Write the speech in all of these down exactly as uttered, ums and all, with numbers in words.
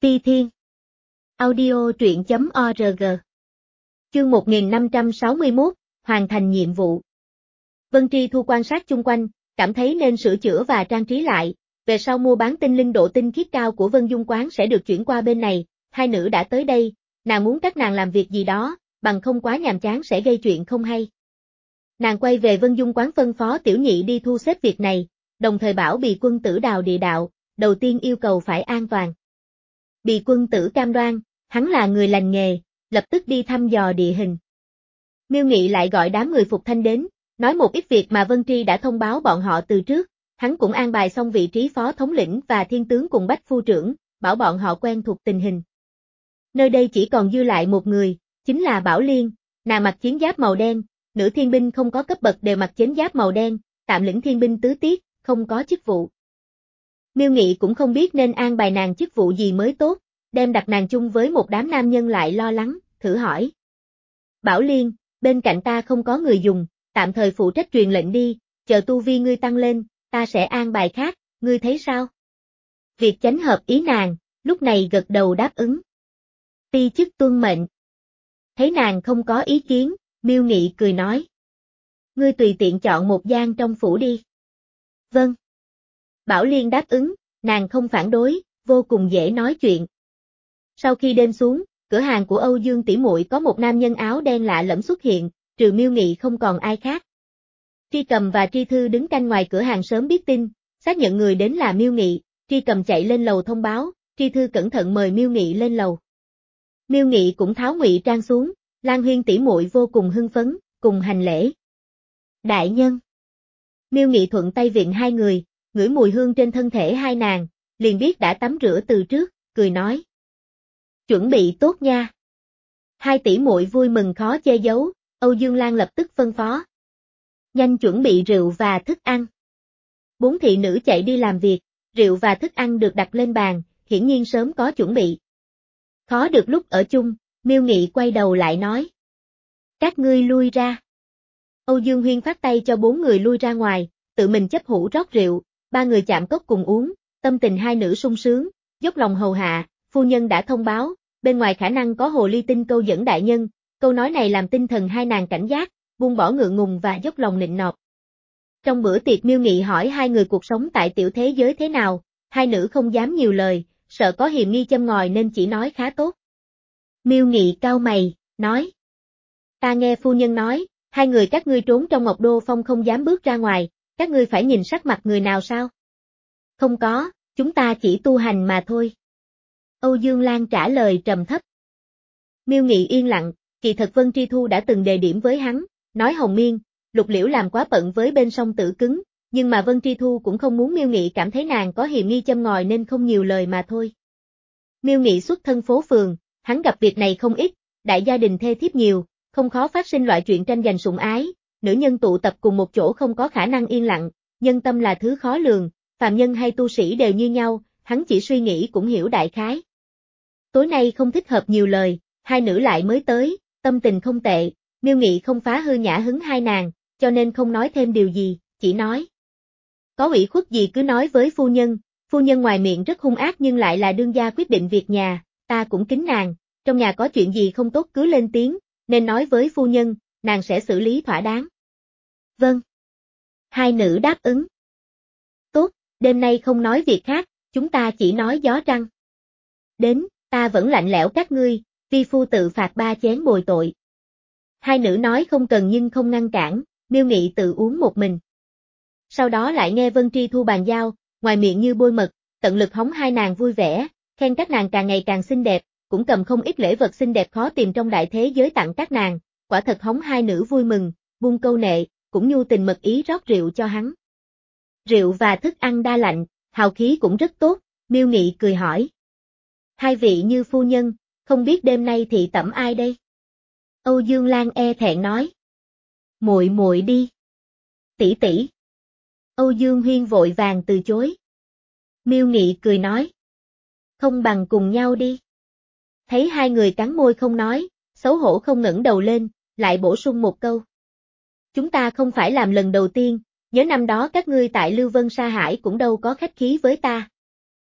Ti Thiên. Audio truyện chấm org. Chương một nghìn năm trăm sáu mươi mốt, hoàn thành nhiệm vụ. Vân Tri Thu quan sát chung quanh, cảm thấy nên sửa chữa và trang trí lại, về sau mua bán tinh linh độ tinh khiết cao của Vân Dung quán sẽ được chuyển qua bên này, hai nữ đã tới đây, nàng muốn các nàng làm việc gì đó, bằng không quá nhàm chán sẽ gây chuyện không hay. Nàng quay về Vân Dung quán phân phó tiểu nhị đi thu xếp việc này, đồng thời bảo Bì Quân Tử đào địa đạo, đầu tiên yêu cầu phải an toàn. Bì Quân Tử cam đoan, hắn là người lành nghề, lập tức đi thăm dò địa hình. Miêu Nghị lại gọi đám người Phục Thanh đến, nói một ít việc mà Vân Tri đã thông báo bọn họ từ trước, hắn cũng an bài xong vị trí phó thống lĩnh và thiên tướng cùng Bách Phu trưởng, bảo bọn họ quen thuộc tình hình. Nơi đây chỉ còn dư lại một người, chính là Bảo Liên, nàng mặc chiến giáp màu đen, nữ thiên binh không có cấp bậc đều mặc chiến giáp màu đen, tạm lĩnh thiên binh tứ tiết, không có chức vụ. Miêu Nghị cũng không biết nên an bài nàng chức vụ gì mới tốt, đem đặt nàng chung với một đám nam nhân lại lo lắng, thử hỏi. Bảo Liên, bên cạnh ta không có người dùng, tạm thời phụ trách truyền lệnh đi, chờ tu vi ngươi tăng lên, ta sẽ an bài khác, ngươi thấy sao? Việc chánh hợp ý nàng, lúc này gật đầu đáp ứng. Ti chức tuân mệnh. Thấy nàng không có ý kiến, Miêu Nghị cười nói. Ngươi tùy tiện chọn một gian trong phủ đi. Vâng. Bảo Liên đáp ứng, nàng không phản đối, vô cùng dễ nói chuyện. Sau khi đêm xuống, cửa hàng của Âu Dương tỷ muội có một nam nhân áo đen lạ lẫm xuất hiện, trừ Miêu Nghị không còn ai khác. Tri Cầm và Tri Thư đứng canh ngoài cửa hàng sớm biết tin, xác nhận người đến là Miêu Nghị, Tri Cầm chạy lên lầu thông báo, Tri Thư cẩn thận mời Miêu Nghị lên lầu. Miêu Nghị cũng tháo ngụy trang xuống, Lan Huyên tỷ muội vô cùng hưng phấn, cùng hành lễ. Đại nhân. Miêu Nghị thuận tay viện hai người, ngửi mùi hương trên thân thể hai nàng, liền biết đã tắm rửa từ trước, cười nói. Chuẩn bị tốt nha. Hai tỷ muội vui mừng khó che giấu, Âu Dương Lan lập tức phân phó. Nhanh chuẩn bị rượu và thức ăn. Bốn thị nữ chạy đi làm việc, rượu và thức ăn được đặt lên bàn, hiển nhiên sớm có chuẩn bị. Khó được lúc ở chung, Miêu Nghị quay đầu lại nói. Các ngươi lui ra. Âu Dương Huyên phát tay cho bốn người lui ra ngoài, tự mình chấp hũ rót rượu, ba người chạm cốc cùng uống, tâm tình hai nữ sung sướng, dốc lòng hầu hạ, phu nhân đã thông báo, bên ngoài khả năng có hồ ly tinh câu dẫn đại nhân, câu nói này làm tinh thần hai nàng cảnh giác, buông bỏ ngượng ngùng và dốc lòng nịnh nọt. Trong bữa tiệc Miêu Nghị hỏi hai người cuộc sống tại tiểu thế giới thế nào, hai nữ không dám nhiều lời, sợ có hiềm nghi châm ngòi nên chỉ nói khá tốt. Miêu Nghị cau mày, nói. Ta nghe phu nhân nói, hai người các ngươi trốn trong Ngọc Đô Phong không dám bước ra ngoài, các ngươi phải nhìn sắc mặt người nào sao? Không có, chúng ta chỉ tu hành mà thôi. Âu Dương Lan trả lời trầm thấp. Miêu Nghị yên lặng, kỳ thật Vân Tri Thu đã từng đề điểm với hắn, nói Hồng Miên, Lục Liễu làm quá bận với bên song tử cứng, nhưng mà Vân Tri Thu cũng không muốn Miêu Nghị cảm thấy nàng có hiềm nghi châm ngòi nên không nhiều lời mà thôi. Miêu Nghị xuất thân phố phường, hắn gặp việc này không ít, đại gia đình thê thiếp nhiều, không khó phát sinh loại chuyện tranh giành sủng ái, nữ nhân tụ tập cùng một chỗ không có khả năng yên lặng, nhân tâm là thứ khó lường, phàm nhân hay tu sĩ đều như nhau, hắn chỉ suy nghĩ cũng hiểu đại khái. Tối nay không thích hợp nhiều lời, hai nữ lại mới tới, tâm tình không tệ, Miêu Nghị không phá hư nhã hứng hai nàng, cho nên không nói thêm điều gì, chỉ nói. Có ủy khuất gì cứ nói với phu nhân, phu nhân ngoài miệng rất hung ác nhưng lại là đương gia quyết định việc nhà, ta cũng kính nàng, trong nhà có chuyện gì không tốt cứ lên tiếng, nên nói với phu nhân, nàng sẽ xử lý thỏa đáng. Vâng. Hai nữ đáp ứng. Tốt, đêm nay không nói việc khác, chúng ta chỉ nói gió trăng. Đến, ta vẫn lạnh lẽo các ngươi, vi phu tự phạt ba chén bồi tội. Hai nữ nói không cần nhưng không ngăn cản, Miêu Nghị tự uống một mình. Sau đó lại nghe Vân Tri Thu bàn giao, ngoài miệng như bôi mật, tận lực hống hai nàng vui vẻ, khen các nàng càng ngày càng xinh đẹp, cũng cầm không ít lễ vật xinh đẹp khó tìm trong đại thế giới tặng các nàng, quả thật hống hai nữ vui mừng, buông câu nệ, cũng nhu tình mật ý rót rượu cho hắn. Rượu và thức ăn đa lạnh, hào khí cũng rất tốt, Miêu Nghị cười hỏi. Hai vị như phu nhân, không biết đêm nay thị tẩm ai đây? Âu Dương Lan e thẹn nói. Muội muội đi. Tỷ tỷ. Âu Dương Huyên vội vàng từ chối. Miêu Nghị cười nói. Không bằng cùng nhau đi. Thấy hai người cắn môi không nói, xấu hổ không ngẩng đầu lên, lại bổ sung một câu. Chúng ta không phải làm lần đầu tiên, nhớ năm đó các ngươi tại Lưu Vân Sa Hải cũng đâu có khách khí với ta.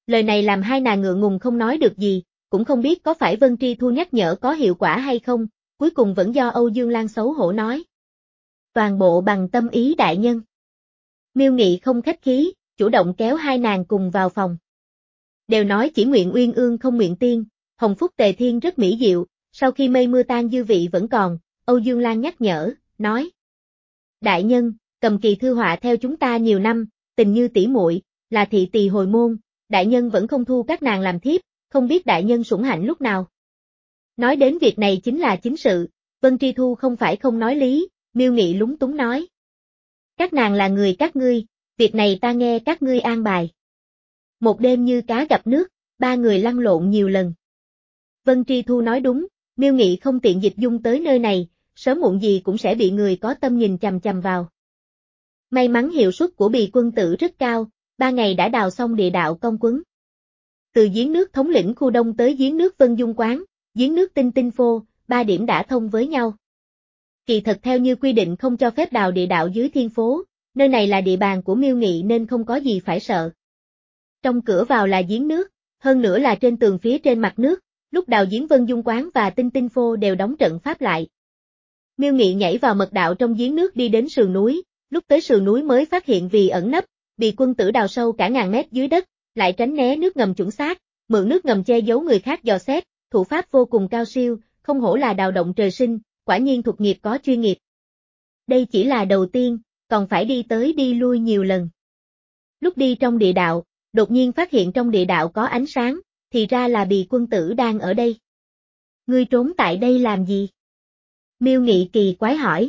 Lời này làm hai nàng ngượng ngùng không nói được gì, cũng không biết có phải Vân Tri Thu nhắc nhở có hiệu quả hay không, cuối cùng vẫn do Âu Dương Lan xấu hổ nói. Toàn bộ bằng tâm ý đại nhân. Miêu Nghị không khách khí, chủ động kéo hai nàng cùng vào phòng. Đều nói chỉ nguyện uyên ương không nguyện tiên, hồng phúc tề thiên rất mỹ diệu, sau khi mây mưa tan dư vị vẫn còn, Âu Dương Lan nhắc nhở, nói. Đại nhân, Cầm Kỳ thư họa theo chúng ta nhiều năm, tình như tỷ muội, là thị tỳ hồi môn, đại nhân vẫn không thu các nàng làm thiếp, không biết đại nhân sủng hạnh lúc nào. Nói đến việc này chính là chính sự, Vân Tri Thu không phải không nói lý, Miêu Nghị lúng túng nói. Các nàng là người các ngươi, việc này ta nghe các ngươi an bài. Một đêm như cá gặp nước, ba người lăn lộn nhiều lần. Vân Tri Thu nói đúng, Miêu Nghị không tiện dịch dung tới nơi này, sớm muộn gì cũng sẽ bị người có tâm nhìn chằm chằm vào. May mắn hiệu suất của Bì quân tử rất cao, ba ngày đã đào xong địa đạo công quấn. Từ giếng nước thống lĩnh khu đông tới giếng nước Vân Dung Quán, giếng nước Tinh Tinh Phô, ba điểm đã thông với nhau. Kỳ thật theo như quy định không cho phép đào địa đạo dưới thiên phố, nơi này là địa bàn của Miêu Nghị nên không có gì phải sợ. Trong cửa vào là giếng nước, hơn nữa là trên tường phía trên mặt nước, lúc đào giếng Vân Dung Quán và Tinh Tinh Phô đều đóng trận pháp lại. Miêu Nghị nhảy vào mật đạo trong giếng nước đi đến sườn núi, lúc tới sườn núi mới phát hiện vì ẩn nấp, Bì quân tử đào sâu cả ngàn mét dưới đất, lại tránh né nước ngầm chuẩn xác, mượn nước ngầm che giấu người khác dò xét, thủ pháp vô cùng cao siêu, không hổ là đào động trời sinh, quả nhiên thuộc nghiệp có chuyên nghiệp. Đây chỉ là đầu tiên, còn phải đi tới đi lui nhiều lần. Lúc đi trong địa đạo, đột nhiên phát hiện trong địa đạo có ánh sáng, thì ra là Bì quân tử đang ở đây. Ngươi trốn tại đây làm gì? Miêu Nghị kỳ quái hỏi.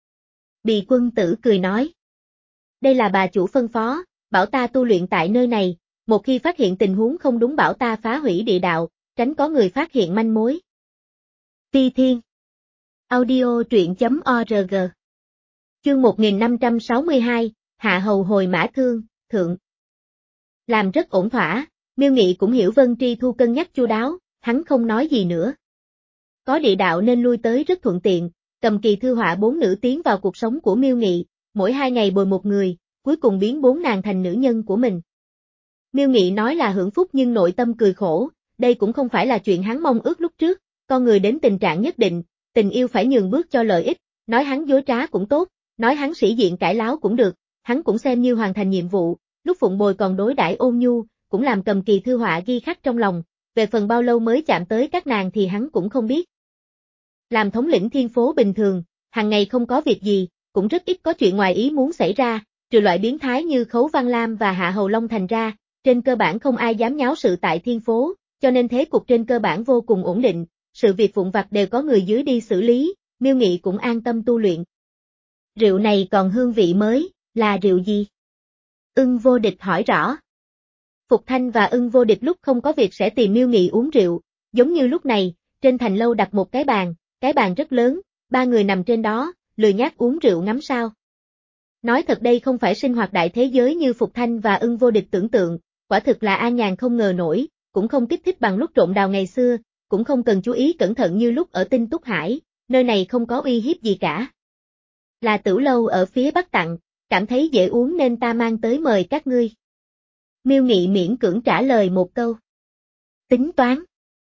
Bì quân tử cười nói. Đây là bà chủ phân phó, bảo ta tu luyện tại nơi này, một khi phát hiện tình huống không đúng bảo ta phá hủy địa đạo, tránh có người phát hiện manh mối. Ti Thiên Audio truyện chấm org Chương một nghìn năm trăm sáu mươi hai, Hạ Hầu hồi mã thương, thượng. Làm rất ổn thỏa, Miêu Nghị cũng hiểu Vân Tri Thu cân nhắc chu đáo, hắn không nói gì nữa. Có địa đạo nên lui tới rất thuận tiện, Cầm Kỳ thư họa bốn nữ tiến vào cuộc sống của Miêu Nghị, mỗi hai ngày bồi một người, cuối cùng biến bốn nàng thành nữ nhân của mình. Miêu Nghị nói là hưởng phúc nhưng nội tâm cười khổ, đây cũng không phải là chuyện hắn mong ước lúc trước, con người đến tình trạng nhất định, tình yêu phải nhường bước cho lợi ích, nói hắn dối trá cũng tốt, nói hắn sĩ diện cãi láo cũng được, hắn cũng xem như hoàn thành nhiệm vụ, lúc phụng bồi còn đối đãi ôn nhu, cũng làm Cầm Kỳ thư họa ghi khắc trong lòng, về phần bao lâu mới chạm tới các nàng thì hắn cũng không biết. Làm thống lĩnh thiên phố bình thường, hàng ngày không có việc gì, cũng rất ít có chuyện ngoài ý muốn xảy ra, trừ loại biến thái như Khấu Văn Lam và Hạ Hầu Long thành ra, trên cơ bản không ai dám nháo sự tại thiên phố, cho nên thế cục trên cơ bản vô cùng ổn định, sự việc vụn vặt đều có người dưới đi xử lý, Miêu Nghị cũng an tâm tu luyện. Rượu này còn hương vị mới, là rượu gì? Ưng Vô Địch hỏi rõ. Phục Thanh và Ưng Vô Địch lúc không có việc sẽ tìm Miêu Nghị uống rượu, giống như lúc này, trên thành lâu đặt một cái bàn, cái bàn rất lớn, ba người nằm trên đó, lười nhác uống rượu ngắm sao. Nói thật đây không phải sinh hoạt đại thế giới như Phục Thanh và Ưng Vô Địch tưởng tượng, quả thực là an nhàn không ngờ nổi, cũng không kích thích bằng lúc trộn đào ngày xưa, cũng không cần chú ý cẩn thận như lúc ở Tinh Túc Hải, nơi này không có uy hiếp gì cả. Là Tửu lâu ở phía Bắc tặng, cảm thấy dễ uống nên ta mang tới mời các ngươi. Miêu Nghị miễn cưỡng trả lời một câu. Tính toán.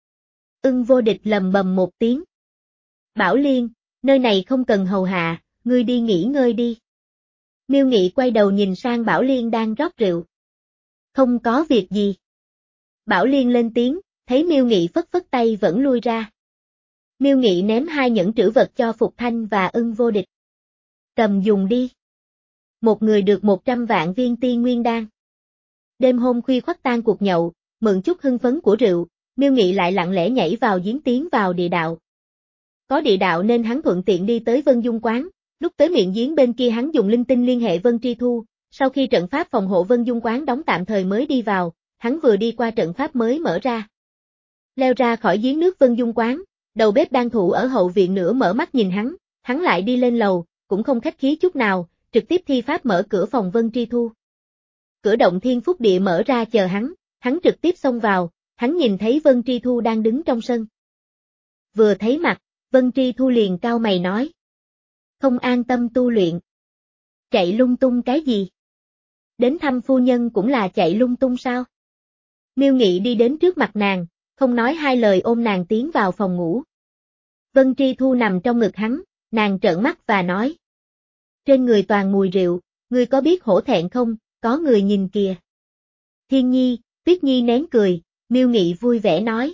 Ưng Vô Địch lầm bầm một tiếng. Bảo Liên, nơi này không cần hầu hạ, ngươi đi nghỉ ngơi đi. Miêu Nghị quay đầu nhìn sang Bảo Liên đang rót rượu. Không có việc gì. Bảo Liên lên tiếng, thấy Miêu Nghị phất phất tay vẫn lui ra. Miêu Nghị ném hai nhẫn trữ vật cho Phục Thanh và Ưng Vô Địch. Cầm dùng đi. Một người được một trăm vạn viên tiên nguyên đan. Đêm hôm khuya khoắt tan cuộc nhậu, mượn chút hưng phấn của rượu, Miêu Nghị lại lặng lẽ nhảy vào giếng tiến vào địa đạo. Có địa đạo nên hắn thuận tiện đi tới Vân Dung Quán, lúc tới miệng giếng bên kia hắn dùng linh tinh liên hệ Vân Tri Thu, sau khi trận pháp phòng hộ Vân Dung Quán đóng tạm thời mới đi vào, hắn vừa đi qua trận pháp mới mở ra. Leo ra khỏi giếng nước Vân Dung Quán, đầu bếp đang thủ ở hậu viện nửa mở mắt nhìn hắn, hắn lại đi lên lầu, cũng không khách khí chút nào, trực tiếp thi pháp mở cửa phòng Vân Tri Thu. Cửa động thiên phúc địa mở ra chờ hắn, hắn trực tiếp xông vào, hắn nhìn thấy Vân Tri Thu đang đứng trong sân. Vừa thấy mặt, Vân Tri Thu liền cau mày nói. Không an tâm tu luyện. Chạy lung tung cái gì? Đến thăm phu nhân cũng là chạy lung tung sao? Miêu Nghị đi đến trước mặt nàng, không nói hai lời ôm nàng tiến vào phòng ngủ. Vân Tri Thu nằm trong ngực hắn, nàng trợn mắt và nói. Trên người toàn mùi rượu, ngươi có biết hổ thẹn không, có người nhìn kìa. Thiên Nhi, Tuyết Nhi nén cười, Miêu Nghị vui vẻ nói.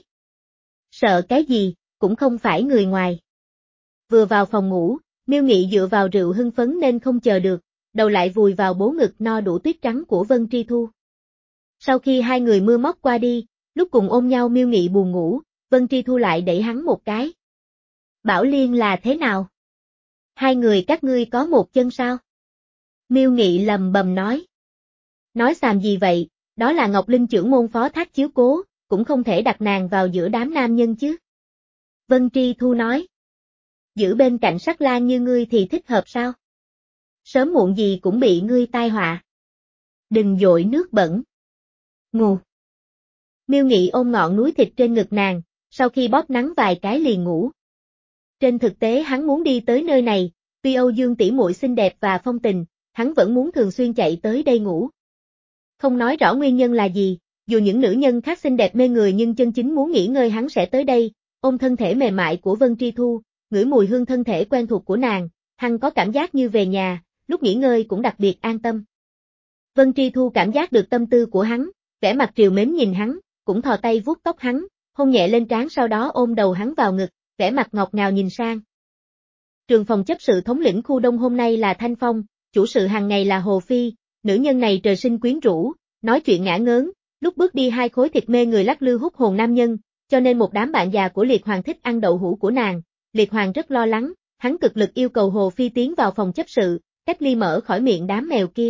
Sợ cái gì, cũng không phải người ngoài. Vừa vào phòng ngủ, Miêu Nghị dựa vào rượu hưng phấn nên không chờ được, đầu lại vùi vào bố ngực no đủ tuyết trắng của Vân Tri Thu. Sau khi hai người mưa móc qua đi, lúc cùng ôm nhau Miêu Nghị buồn ngủ, Vân Tri Thu lại đẩy hắn một cái. Bảo Liên là thế nào? Hai người các ngươi có một chân sao? Miêu Nghị lầm bầm nói. Nói xàm gì vậy, đó là Ngọc Linh trưởng môn phó thác chiếu cố, cũng không thể đặt nàng vào giữa đám nam nhân chứ. Vân Tri Thu nói. Giữ bên cạnh Sắc Lang như ngươi thì thích hợp sao? Sớm muộn gì cũng bị ngươi tai họa. Đừng dội nước bẩn. Ngủ. Miêu Nghị ôm ngọn núi thịt trên ngực nàng, sau khi bóp nắng vài cái liền ngủ. Trên thực tế hắn muốn đi tới nơi này, tuy Âu Dương tỷ muội xinh đẹp và phong tình, hắn vẫn muốn thường xuyên chạy tới đây ngủ. Không nói rõ nguyên nhân là gì, dù những nữ nhân khác xinh đẹp mê người nhưng chân chính muốn nghỉ ngơi hắn sẽ tới đây, ôm thân thể mềm mại của Vân Tri Thu, ngửi mùi hương thân thể quen thuộc của nàng, hắn có cảm giác như về nhà, lúc nghỉ ngơi cũng đặc biệt an tâm. Vân Tri Thu cảm giác được tâm tư của hắn, vẻ mặt trìu mến nhìn hắn, cũng thò tay vuốt tóc hắn, hôn nhẹ lên trán sau đó ôm đầu hắn vào ngực, vẻ mặt ngọt ngào nhìn sang. Trường phòng chấp sự thống lĩnh khu đông hôm nay là Thanh Phong, chủ sự hàng ngày là Hồ Phi, nữ nhân này trời sinh quyến rũ, nói chuyện ngả ngớn, lúc bước đi hai khối thịt mê người lắc lư hút hồn nam nhân, cho nên một đám bạn già của Liệt Hoàng thích ăn đậu hũ của nàng, Liệt Hoàng rất lo lắng, hắn cực lực yêu cầu Hồ Phi tiến vào phòng chấp sự, cách ly mở khỏi miệng đám mèo kia.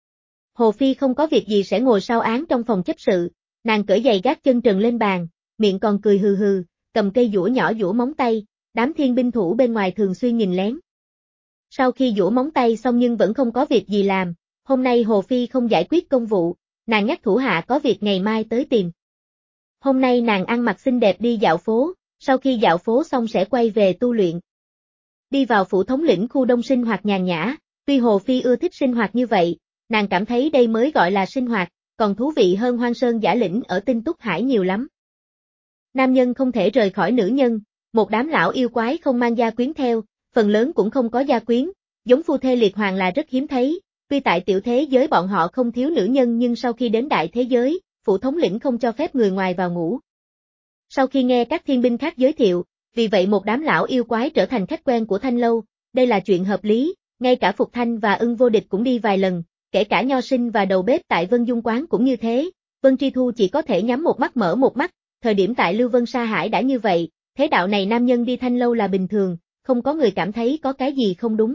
Hồ Phi không có việc gì sẽ ngồi sau án trong phòng chấp sự, nàng cởi giày gác chân trần lên bàn, miệng còn cười hừ hừ, cầm cây dũa nhỏ dũa móng tay, đám thiên binh thủ bên ngoài thường xuyên nhìn lén. Sau khi dũa móng tay xong nhưng vẫn không có việc gì làm, hôm nay Hồ Phi không giải quyết công vụ, nàng nhắc thủ hạ có việc ngày mai tới tìm. Hôm nay nàng ăn mặc xinh đẹp đi dạo phố, sau khi dạo phố xong sẽ quay về tu luyện. Đi vào phủ thống lĩnh khu đông sinh hoạt nhàn nhã, tuy Hồ Phi ưa thích sinh hoạt như vậy, nàng cảm thấy đây mới gọi là sinh hoạt, còn thú vị hơn Hoang Sơn Giả Lĩnh ở Tinh Túc Hải nhiều lắm. Nam nhân không thể rời khỏi nữ nhân, một đám lão yêu quái không mang gia quyến theo, phần lớn cũng không có gia quyến, giống phu thê Liệt Hoàng là rất hiếm thấy, tuy tại tiểu thế giới bọn họ không thiếu nữ nhân nhưng sau khi đến đại thế giới, phủ thống lĩnh không cho phép người ngoài vào ngủ. Sau khi nghe các thiên binh khác giới thiệu, vì vậy một đám lão yêu quái trở thành khách quen của Thanh Lâu, đây là chuyện hợp lý, ngay cả Phục Thanh và Ưng Vô Địch cũng đi vài lần, kể cả Nho Sinh và đầu bếp tại Vân Dung Quán cũng như thế, Vân Tri Thu chỉ có thể nhắm một mắt mở một mắt, thời điểm tại Lưu Vân Sa Hải đã như vậy, thế đạo này nam nhân đi Thanh Lâu là bình thường, không có người cảm thấy có cái gì không đúng.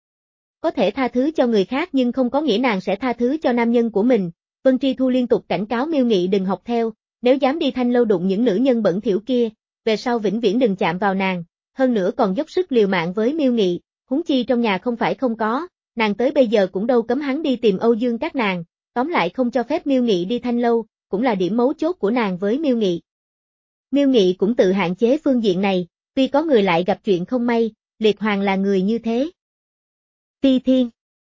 Có thể tha thứ cho người khác nhưng không có nghĩa nàng sẽ tha thứ cho nam nhân của mình, Vân Tri Thu liên tục cảnh cáo Miêu Nghị đừng học theo, nếu dám đi Thanh Lâu đụng những nữ nhân bẩn thỉu kia, về sau vĩnh viễn đừng chạm vào nàng, hơn nữa còn dốc sức liều mạng với Miêu Nghị, huống chi trong nhà không phải không có, nàng tới bây giờ cũng đâu cấm hắn đi tìm Âu Dương các nàng, tóm lại không cho phép Miêu Nghị đi Thanh Lâu, cũng là điểm mấu chốt của nàng với Miêu Nghị. Miêu Nghị cũng tự hạn chế phương diện này, tuy có người lại gặp chuyện không may, Liệt Hoàng là người như thế. Ti Thiên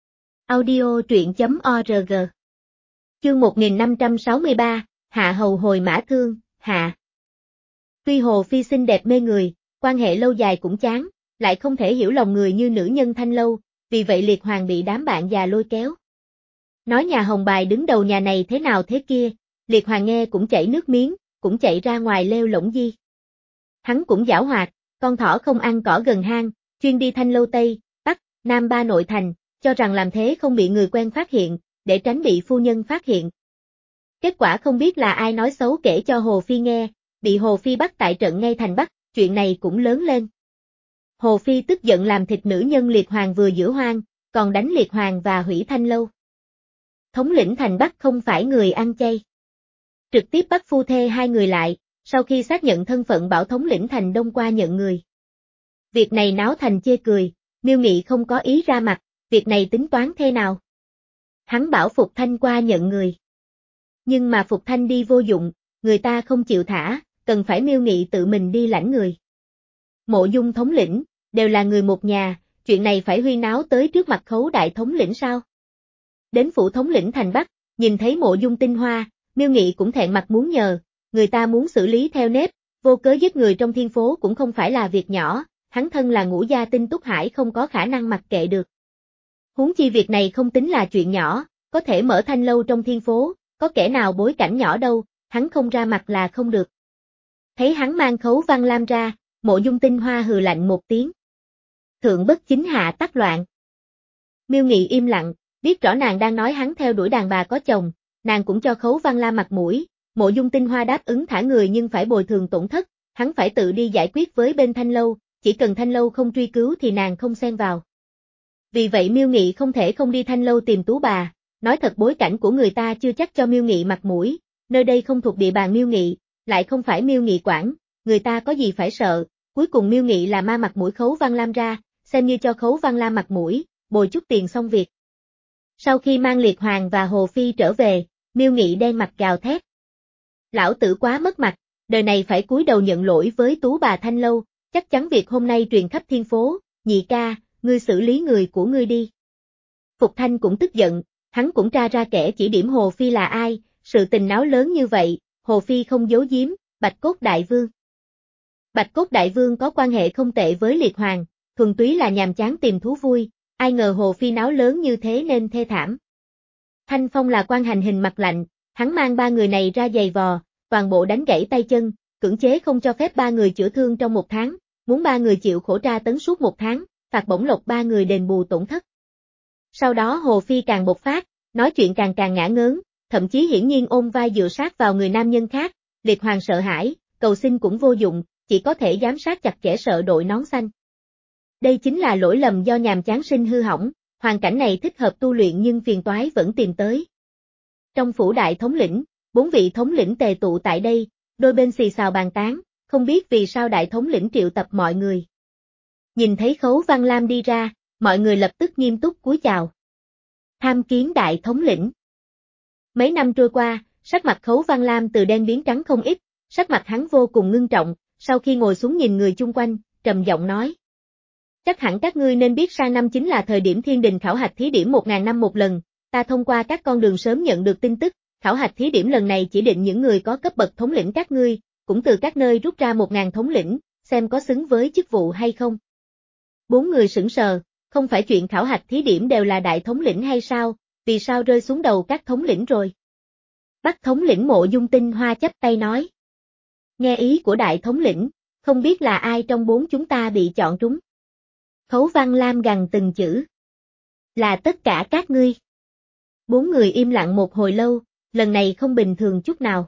Audio truyện chấm org Chương một nghìn năm trăm sáu mươi ba, Hạ Hầu hồi mã thương, hạ. Tuy Hồ Phi xinh đẹp mê người, quan hệ lâu dài cũng chán, lại không thể hiểu lòng người như nữ nhân Thanh Lâu, vì vậy Liệt Hoàng bị đám bạn già lôi kéo. Nói nhà Hồng Bài đứng đầu nhà này thế nào thế kia, Liệt Hoàng nghe cũng chảy nước miếng, cũng chạy ra ngoài leo lổng di. Hắn cũng giảo hoạt, con thỏ không ăn cỏ gần hang, chuyên đi Thanh Lâu Tây, Bắc, Nam ba nội thành, cho rằng làm thế không bị người quen phát hiện, để tránh bị phu nhân phát hiện. Kết quả không biết là ai nói xấu kể cho Hồ Phi nghe, bị Hồ Phi bắt tại trận ngay thành Bắc, chuyện này cũng lớn lên. Hồ Phi tức giận làm thịt nữ nhân Liệt Hoàng vừa giữa hoang, còn đánh Liệt Hoàng và hủy Thanh Lâu. Thống lĩnh thành Bắc không phải người ăn chay. Trực tiếp bắt phu thê hai người lại, sau khi xác nhận thân phận bảo thống lĩnh thành Đông qua nhận người. Việc này náo thành chê cười, Miêu Nghị không có ý ra mặt, việc này tính toán thế nào? Hắn bảo Phục Thanh qua nhận người. Nhưng mà Phục Thanh đi vô dụng, người ta không chịu thả, cần phải Miêu Nghị tự mình đi lãnh người. Mộ Dung thống lĩnh, đều là người một nhà, chuyện này phải huyên náo tới trước mặt Khấu đại thống lĩnh sao? Đến phủ thống lĩnh thành Bắc, nhìn thấy Mộ Dung Tinh Hoa, Miêu Nghị cũng thẹn mặt muốn nhờ, người ta muốn xử lý theo nếp, vô cớ giết người trong thiên phố cũng không phải là việc nhỏ, hắn thân là ngũ gia tinh Túc Hải không có khả năng mặc kệ được. Huống chi việc này không tính là chuyện nhỏ, có thể mở thanh lâu trong thiên phố, có kẻ nào bối cảnh nhỏ đâu, hắn không ra mặt là không được. Thấy hắn mang Khấu Văn Lam ra, Mộ Dung Tinh Hoa hừ lạnh một tiếng. Thượng bất chính hạ tắc loạn. Miêu Nghị im lặng, biết rõ nàng đang nói hắn theo đuổi đàn bà có chồng, nàng cũng cho Khấu Văn Lam mặt mũi, Mộ Dung Tinh Hoa đáp ứng thả người nhưng phải bồi thường tổn thất, hắn phải tự đi giải quyết với bên thanh lâu, chỉ cần thanh lâu không truy cứu thì nàng không xen vào. Vì vậy Miêu Nghị không thể không đi thanh lâu tìm Tú bà, nói thật bối cảnh của người ta chưa chắc cho Miêu Nghị mặt mũi, nơi đây không thuộc địa bàn Miêu Nghị, lại không phải Miêu Nghị quản, người ta có gì phải sợ, cuối cùng Miêu Nghị là ma mặt mũi Khấu Văn Lam ra, xem như cho Khấu Văn Lam mặt mũi, bồi chút tiền xong việc. Sau khi mang Liệt Hoàng và Hồ Phi trở về, Miêu Nghị đen mặt gào thét. Lão tử quá mất mặt, đời này phải cúi đầu nhận lỗi với Tú bà thanh lâu, chắc chắn việc hôm nay truyền khắp thiên phố, nhị ca, ngươi xử lý người của ngươi đi. Phục Thanh cũng tức giận, hắn cũng tra ra kẻ chỉ điểm Hồ Phi là ai, sự tình náo lớn như vậy, Hồ Phi không giấu giếm, Bạch Cốt Đại Vương. Bạch Cốt Đại Vương có quan hệ không tệ với Liệt Hoàng, thuần túy là nhàm chán tìm thú vui, ai ngờ Hồ Phi náo lớn như thế nên thê thảm. Thanh Phong là quan hành hình mặt lạnh, hắn mang ba người này ra giày vò, toàn bộ đánh gãy tay chân, cưỡng chế không cho phép ba người chữa thương trong một tháng, muốn ba người chịu khổ tra tấn suốt một tháng, phạt bổng lộc ba người đền bù tổn thất. Sau đó Hồ Phi càng bộc phát, nói chuyện càng càng ngả ngớn, thậm chí hiển nhiên ôm vai dựa sát vào người nam nhân khác, Liệt Hoàng sợ hãi, cầu xin cũng vô dụng, chỉ có thể giám sát chặt chẽ sợ đội nón xanh. Đây chính là lỗi lầm do nhàm chán sinh hư hỏng, hoàn cảnh này thích hợp tu luyện nhưng phiền toái vẫn tìm tới. Trong phủ đại thống lĩnh, bốn vị thống lĩnh tề tụ tại đây, đôi bên xì xào bàn tán, không biết vì sao đại thống lĩnh triệu tập mọi người. Nhìn thấy Khấu Văn Lam đi ra, mọi người lập tức nghiêm túc cúi chào. Tham kiến đại thống lĩnh. Mấy năm trôi qua, sắc mặt Khấu Văn Lam từ đen biến trắng không ít, sắc mặt hắn vô cùng ngưng trọng, sau khi ngồi xuống nhìn người chung quanh, trầm giọng nói. Chắc hẳn các ngươi nên biết sang năm chính là thời điểm thiên đình khảo hạch thí điểm một ngàn năm một lần, ta thông qua các con đường sớm nhận được tin tức, khảo hạch thí điểm lần này chỉ định những người có cấp bậc thống lĩnh các ngươi, cũng từ các nơi rút ra một ngàn thống lĩnh, xem có xứng với chức vụ hay không. Bốn người sững sờ, không phải chuyện khảo hạch thí điểm đều là đại thống lĩnh hay sao, vì sao rơi xuống đầu các thống lĩnh rồi. Bắc thống lĩnh Mộ Dung Tinh Hoa chắp tay nói. Nghe ý của đại thống lĩnh, không biết là ai trong bốn chúng ta bị chọn trúng. Khấu Văn Lam gằn từng chữ. Là tất cả các ngươi. Bốn người im lặng một hồi lâu, lần này không bình thường chút nào.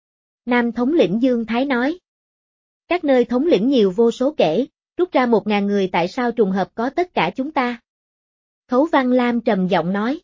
Nam thống lĩnh Dương Thái nói. Các nơi thống lĩnh nhiều vô số kể, rút ra một ngàn người tại sao trùng hợp có tất cả chúng ta. Khấu Văn Lam trầm giọng nói.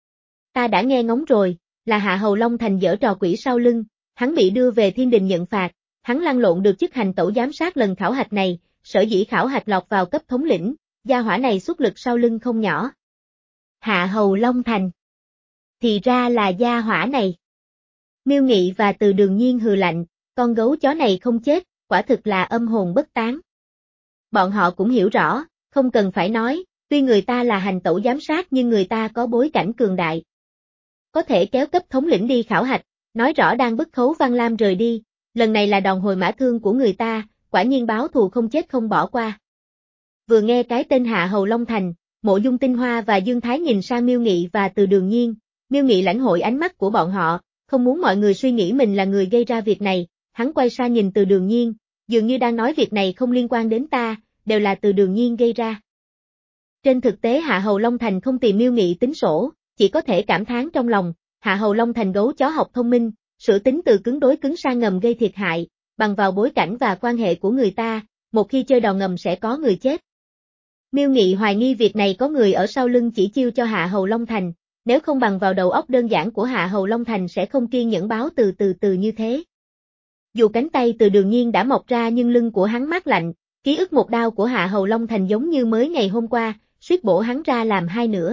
Ta đã nghe ngóng rồi, là Hạ Hầu Long Thành giở trò quỷ sau lưng, hắn bị đưa về thiên đình nhận phạt, hắn lăn lộn được chức hành tẩu giám sát lần khảo hạch này, sở dĩ khảo hạch lọt vào cấp thống lĩnh, gia hỏa này xuất lực sau lưng không nhỏ. Hạ Hầu Long Thành. Thì ra là gia hỏa này. Miêu Nghị và Từ Đường Nhiên hừ lạnh, con gấu chó này không chết, quả thực là âm hồn bất tán. Bọn họ cũng hiểu rõ, không cần phải nói, tuy người ta là hành tẩu giám sát nhưng người ta có bối cảnh cường đại. Có thể kéo cấp thống lĩnh đi khảo hạch, nói rõ đang bức Khấu Văn Lam rời đi, lần này là đòn hồi mã thương của người ta, quả nhiên báo thù không chết không bỏ qua. Vừa nghe cái tên Hạ Hầu Long Thành, Mộ Dung Tinh Hoa và Dương Thái nhìn sang Miêu Nghị và Từ Đường Nhiên, Miêu Nghị lãnh hội ánh mắt của bọn họ, không muốn mọi người suy nghĩ mình là người gây ra việc này, hắn quay sang nhìn Từ Đường Nhiên, dường như đang nói việc này không liên quan đến ta, đều là Từ Đường Nhiên gây ra. Trên thực tế Hạ Hầu Long Thành không tìm Miêu Nghị tính sổ, chỉ có thể cảm thán trong lòng, Hạ Hầu Long Thành gấu chó học thông minh, sửa tính từ cứng đối cứng sang ngầm gây thiệt hại, bằng vào bối cảnh và quan hệ của người ta, một khi chơi đò ngầm sẽ có người chết. Miêu Nghị hoài nghi việc này có người ở sau lưng chỉ chiêu cho Hạ Hầu Long Thành, nếu không bằng vào đầu óc đơn giản của Hạ Hầu Long Thành sẽ không kiên nhẫn báo từ từ từ như thế. Dù cánh tay Từ Đường Nhiên đã mọc ra nhưng lưng của hắn mát lạnh, ký ức một đao của Hạ Hầu Long Thành giống như mới ngày hôm qua, suýt bổ hắn ra làm hai nửa.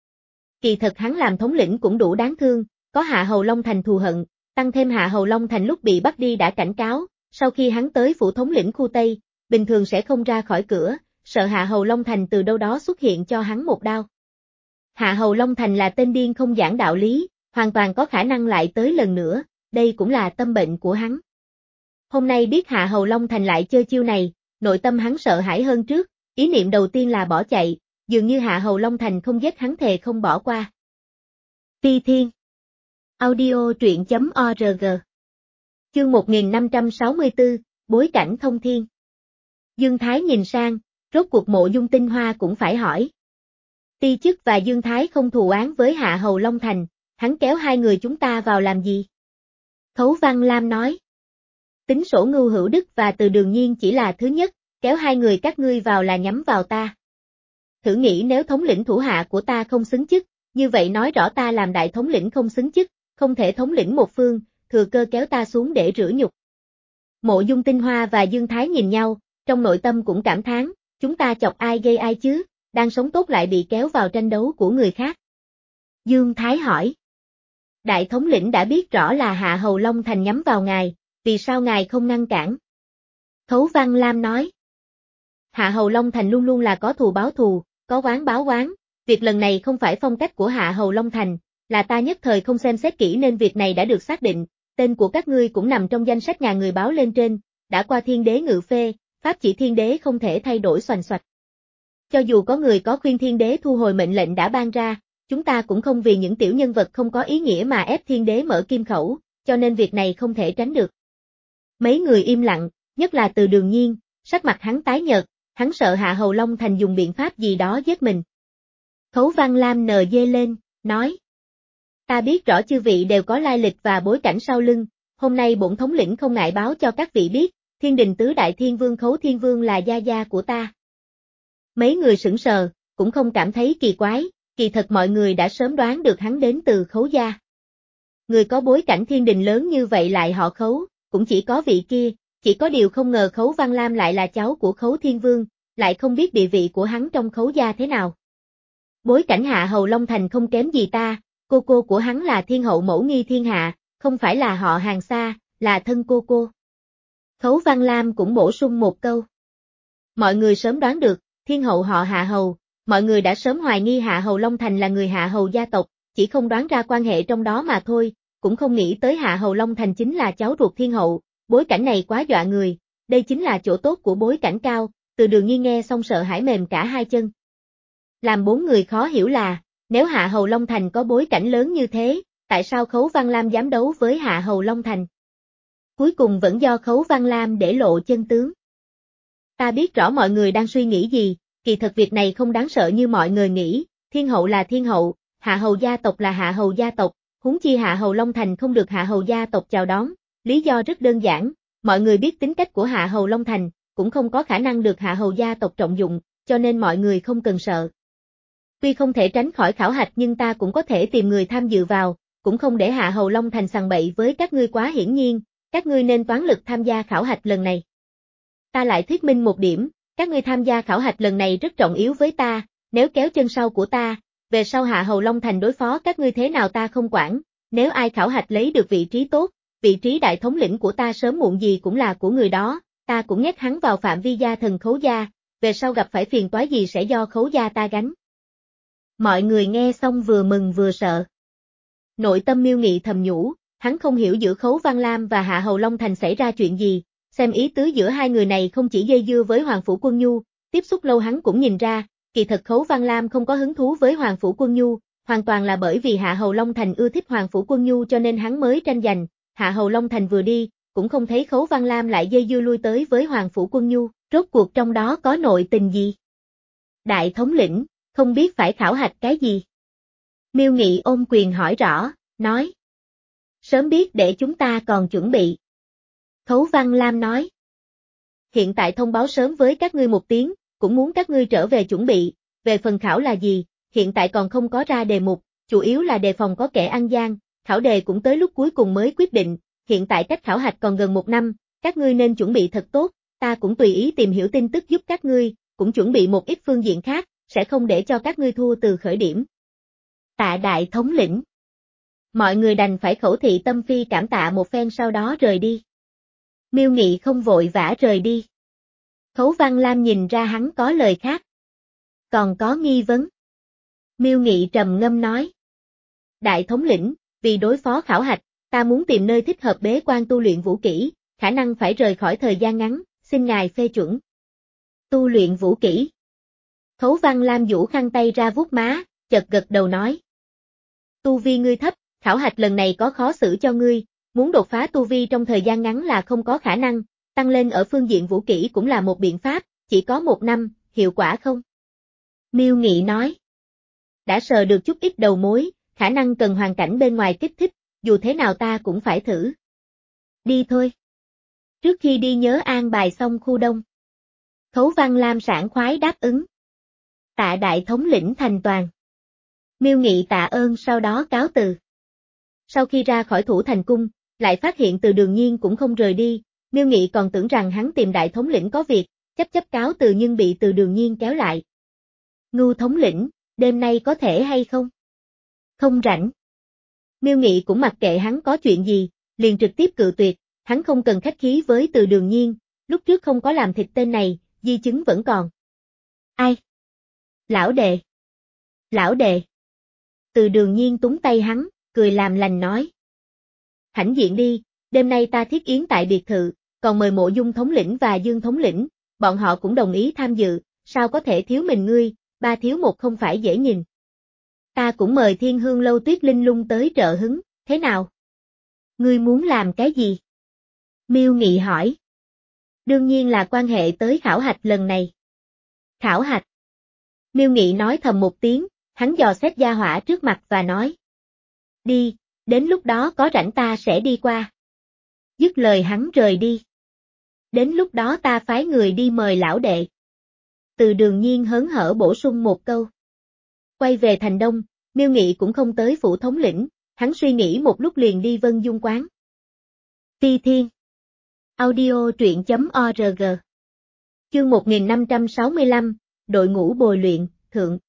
Kỳ thật hắn làm thống lĩnh cũng đủ đáng thương, có Hạ Hầu Long Thành thù hận, tăng thêm Hạ Hầu Long Thành lúc bị bắt đi đã cảnh cáo, sau khi hắn tới phủ thống lĩnh khu Tây, bình thường sẽ không ra khỏi cửa, sợ Hạ Hầu Long Thành từ đâu đó xuất hiện cho hắn một đao. Hạ Hầu Long Thành là tên điên không giảng đạo lý, hoàn toàn có khả năng lại tới lần nữa, đây cũng là tâm bệnh của hắn. Hôm nay biết Hạ Hầu Long Thành lại chơi chiêu này, nội tâm hắn sợ hãi hơn trước, ý niệm đầu tiên là bỏ chạy, dường như Hạ Hầu Long Thành không giết hắn thề không bỏ qua. Phi Thiên Audio truyện chấm org Chương một nghìn năm trăm sáu mươi tư, Bối cảnh thông thiên. Dương Thái nhìn sang, rốt cuộc Mộ Dung Tinh Hoa cũng phải hỏi. Ti Chức và Dương Thái không thù oán với Hạ Hầu Long Thành, hắn kéo hai người chúng ta vào làm gì? Khấu Văn Lam nói. Tính sổ Ngưu Hữu Đức và Từ Đường Nhiên chỉ là thứ nhất, kéo hai người các ngươi vào là nhắm vào ta. Thử nghĩ nếu thống lĩnh thủ hạ của ta không xứng chức, như vậy nói rõ ta làm đại thống lĩnh không xứng chức, không thể thống lĩnh một phương, thừa cơ kéo ta xuống để rửa nhục. Mộ Dung Tinh Hoa và Dương Thái nhìn nhau, trong nội tâm cũng cảm thán, chúng ta chọc ai gây ai chứ, đang sống tốt lại bị kéo vào tranh đấu của người khác. Dương Thái hỏi. Đại thống lĩnh đã biết rõ là Hạ Hầu Long Thành nhắm vào ngài, vì sao ngài không ngăn cản? Khấu Văn Lam nói. Hạ Hầu Long Thành luôn luôn là có thù báo thù, có oán báo oán, việc lần này không phải phong cách của Hạ Hầu Long Thành, là ta nhất thời không xem xét kỹ nên việc này đã được xác định, tên của các ngươi cũng nằm trong danh sách nhà người báo lên trên, đã qua thiên đế ngự phê, pháp chỉ thiên đế không thể thay đổi xoành xoạch. Cho dù có người có khuyên thiên đế thu hồi mệnh lệnh đã ban ra, chúng ta cũng không vì những tiểu nhân vật không có ý nghĩa mà ép thiên đế mở kim khẩu, cho nên việc này không thể tránh được. Mấy người im lặng, nhất là Từ Đường Nhiên, sắc mặt hắn tái nhợt, hắn sợ Hạ Hầu Long Thành dùng biện pháp gì đó giết mình. Khấu Văn Lam nờ dê lên, nói. Ta biết rõ chư vị đều có lai lịch và bối cảnh sau lưng, hôm nay bổn thống lĩnh không ngại báo cho các vị biết, Thiên Đình Tứ Đại Thiên Vương Khấu Thiên Vương là gia gia của ta. Mấy người sững sờ, cũng không cảm thấy kỳ quái, kỳ thật mọi người đã sớm đoán được hắn đến từ Khấu gia. Người có bối cảnh thiên đình lớn như vậy lại họ Khấu, cũng chỉ có vị kia, chỉ có điều không ngờ Khấu Văn Lam lại là cháu của Khấu Thiên Vương, lại không biết địa vị của hắn trong Khấu gia thế nào. Bối cảnh Hạ Hầu Long Thành không kém gì ta, cô cô của hắn là thiên hậu mẫu nghi thiên hạ, không phải là họ hàng xa, là thân cô cô. Khấu Văn Lam cũng bổ sung một câu. Mọi người sớm đoán được, thiên hậu họ Hạ Hầu, mọi người đã sớm hoài nghi Hạ Hầu Long Thành là người Hạ Hầu gia tộc, chỉ không đoán ra quan hệ trong đó mà thôi, cũng không nghĩ tới Hạ Hầu Long Thành chính là cháu ruột thiên hậu, bối cảnh này quá dọa người, đây chính là chỗ tốt của bối cảnh cao, Từ Đường Nhiên nghe xong sợ hãi mềm cả hai chân. Làm bốn người khó hiểu là, nếu Hạ Hầu Long Thành có bối cảnh lớn như thế, tại sao Khấu Văn Lam dám đấu với Hạ Hầu Long Thành? Cuối cùng vẫn do Khấu Văn Lam để lộ chân tướng. Ta biết rõ mọi người đang suy nghĩ gì, kỳ thật việc này không đáng sợ như mọi người nghĩ, thiên hậu là thiên hậu, Hạ Hầu gia tộc là Hạ Hầu gia tộc, huống chi Hạ Hầu Long Thành không được Hạ Hầu gia tộc chào đón, lý do rất đơn giản, mọi người biết tính cách của Hạ Hầu Long Thành, cũng không có khả năng được Hạ Hầu gia tộc trọng dụng, cho nên mọi người không cần sợ. Tuy không thể tránh khỏi khảo hạch nhưng ta cũng có thể tìm người tham dự vào, cũng không để Hạ Hầu Long Thành sằng bậy với các ngươi quá hiển nhiên, các ngươi nên toán lực tham gia khảo hạch lần này. Ta lại thuyết minh một điểm, các ngươi tham gia khảo hạch lần này rất trọng yếu với ta, nếu kéo chân sau của ta, về sau Hạ Hầu Long Thành đối phó các ngươi thế nào ta không quản, nếu ai khảo hạch lấy được vị trí tốt, vị trí đại thống lĩnh của ta sớm muộn gì cũng là của người đó, ta cũng nhét hắn vào phạm vi gia thần Khấu gia, về sau gặp phải phiền toái gì sẽ do Khấu gia ta gánh. Mọi người nghe xong vừa mừng vừa sợ. Nội tâm Miêu Nghị thầm nhủ, hắn không hiểu giữa Khấu Văn Lam và Hạ Hầu Long Thành xảy ra chuyện gì, xem ý tứ giữa hai người này không chỉ dây dưa với Hoàng Phủ Quân Nhu, tiếp xúc lâu hắn cũng nhìn ra, kỳ thật Khấu Văn Lam không có hứng thú với Hoàng Phủ Quân Nhu, hoàn toàn là bởi vì Hạ Hầu Long Thành ưa thích Hoàng Phủ Quân Nhu cho nên hắn mới tranh giành, Hạ Hầu Long Thành vừa đi, cũng không thấy Khấu Văn Lam lại dây dưa lui tới với Hoàng Phủ Quân Nhu, rốt cuộc trong đó có nội tình gì? Đại thống lĩnh, không biết phải khảo hạch cái gì? Miêu Nghị ôm quyền hỏi rõ, nói. Sớm biết để chúng ta còn chuẩn bị. Khấu Văn Lam nói. Hiện tại thông báo sớm với các ngươi một tiếng, cũng muốn các ngươi trở về chuẩn bị, về phần khảo là gì, hiện tại còn không có ra đề mục, chủ yếu là đề phòng có kẻ ăn gian, khảo đề cũng tới lúc cuối cùng mới quyết định, hiện tại cách khảo hạch còn gần một năm, các ngươi nên chuẩn bị thật tốt, ta cũng tùy ý tìm hiểu tin tức giúp các ngươi, cũng chuẩn bị một ít phương diện khác, sẽ không để cho các ngươi thua từ khởi điểm. Tạ đại thống lĩnh. Mọi người đành phải khẩu thị tâm phi cảm tạ một phen sau đó rời đi. Miêu Nghị không vội vã rời đi. Khấu Văn Lam nhìn ra hắn có lời khác. Còn có nghi vấn. Miêu Nghị trầm ngâm nói. Đại thống lĩnh, vì đối phó khảo hạch, ta muốn tìm nơi thích hợp bế quan tu luyện vũ kỹ, khả năng phải rời khỏi thời gian ngắn, xin ngài phê chuẩn. Tu luyện vũ kỹ. Khấu Văn Lam vũ khăn tay ra vuốt má, chợt gật đầu nói. Tu vi ngươi thấp, khảo hạch lần này có khó xử cho ngươi, muốn đột phá tu vi trong thời gian ngắn là không có khả năng, tăng lên ở phương diện vũ kỹ cũng là một biện pháp, chỉ có một năm, hiệu quả không? Miêu Nghị nói. Đã sờ được chút ít đầu mối, khả năng cần hoàn cảnh bên ngoài kích thích, dù thế nào ta cũng phải thử. Đi thôi. Trước khi đi nhớ an bài xong khu đông. Khấu Văn Lam sảng khoái đáp ứng. Tạ đại thống lĩnh thành toàn. Miêu Nghị tạ ơn sau đó cáo từ. Sau khi ra khỏi Thủ Thành Cung, lại phát hiện Từ Đường Nhiên cũng không rời đi, Miêu Nghị còn tưởng rằng hắn tìm đại thống lĩnh có việc, chấp chấp cáo từ nhưng bị Từ Đường Nhiên kéo lại. Ngưu thống lĩnh, đêm nay có thể hay không? Không rảnh. Miêu Nghị cũng mặc kệ hắn có chuyện gì, liền trực tiếp cự tuyệt, hắn không cần khách khí với Từ Đường Nhiên, lúc trước không có làm thịt tên này, di chứng vẫn còn. Ai? Lão đệ. Lão đệ. Từ Đường Nhiên túng tay hắn, cười làm lành nói. Hãnh diện đi, đêm nay ta thiết yến tại biệt thự, còn mời Mộ Dung thống lĩnh và Dương thống lĩnh, bọn họ cũng đồng ý tham dự, sao có thể thiếu mình ngươi, ba thiếu một không phải dễ nhìn. Ta cũng mời Thiên Hương Lâu Tuyết Linh Lung tới trợ hứng, thế nào? Ngươi muốn làm cái gì? Miêu Nghị hỏi. Đương nhiên là quan hệ tới khảo hạch lần này. Khảo hạch. Miêu Nghị nói thầm một tiếng, hắn dò xét gia hỏa trước mặt và nói. Đi, đến lúc đó có rảnh ta sẽ đi qua. Dứt lời hắn rời đi. Đến lúc đó ta phái người đi mời lão đệ. Từ Đường Nhiên hớn hở bổ sung một câu. Quay về thành đông, Miêu Nghị cũng không tới phủ thống lĩnh, hắn suy nghĩ một lúc liền đi Vân Dung quán. Phi Thiên. Audio truyện chấm org. Chương một nghìn năm trăm sáu mươi lăm, đội ngũ bồi luyện, thượng.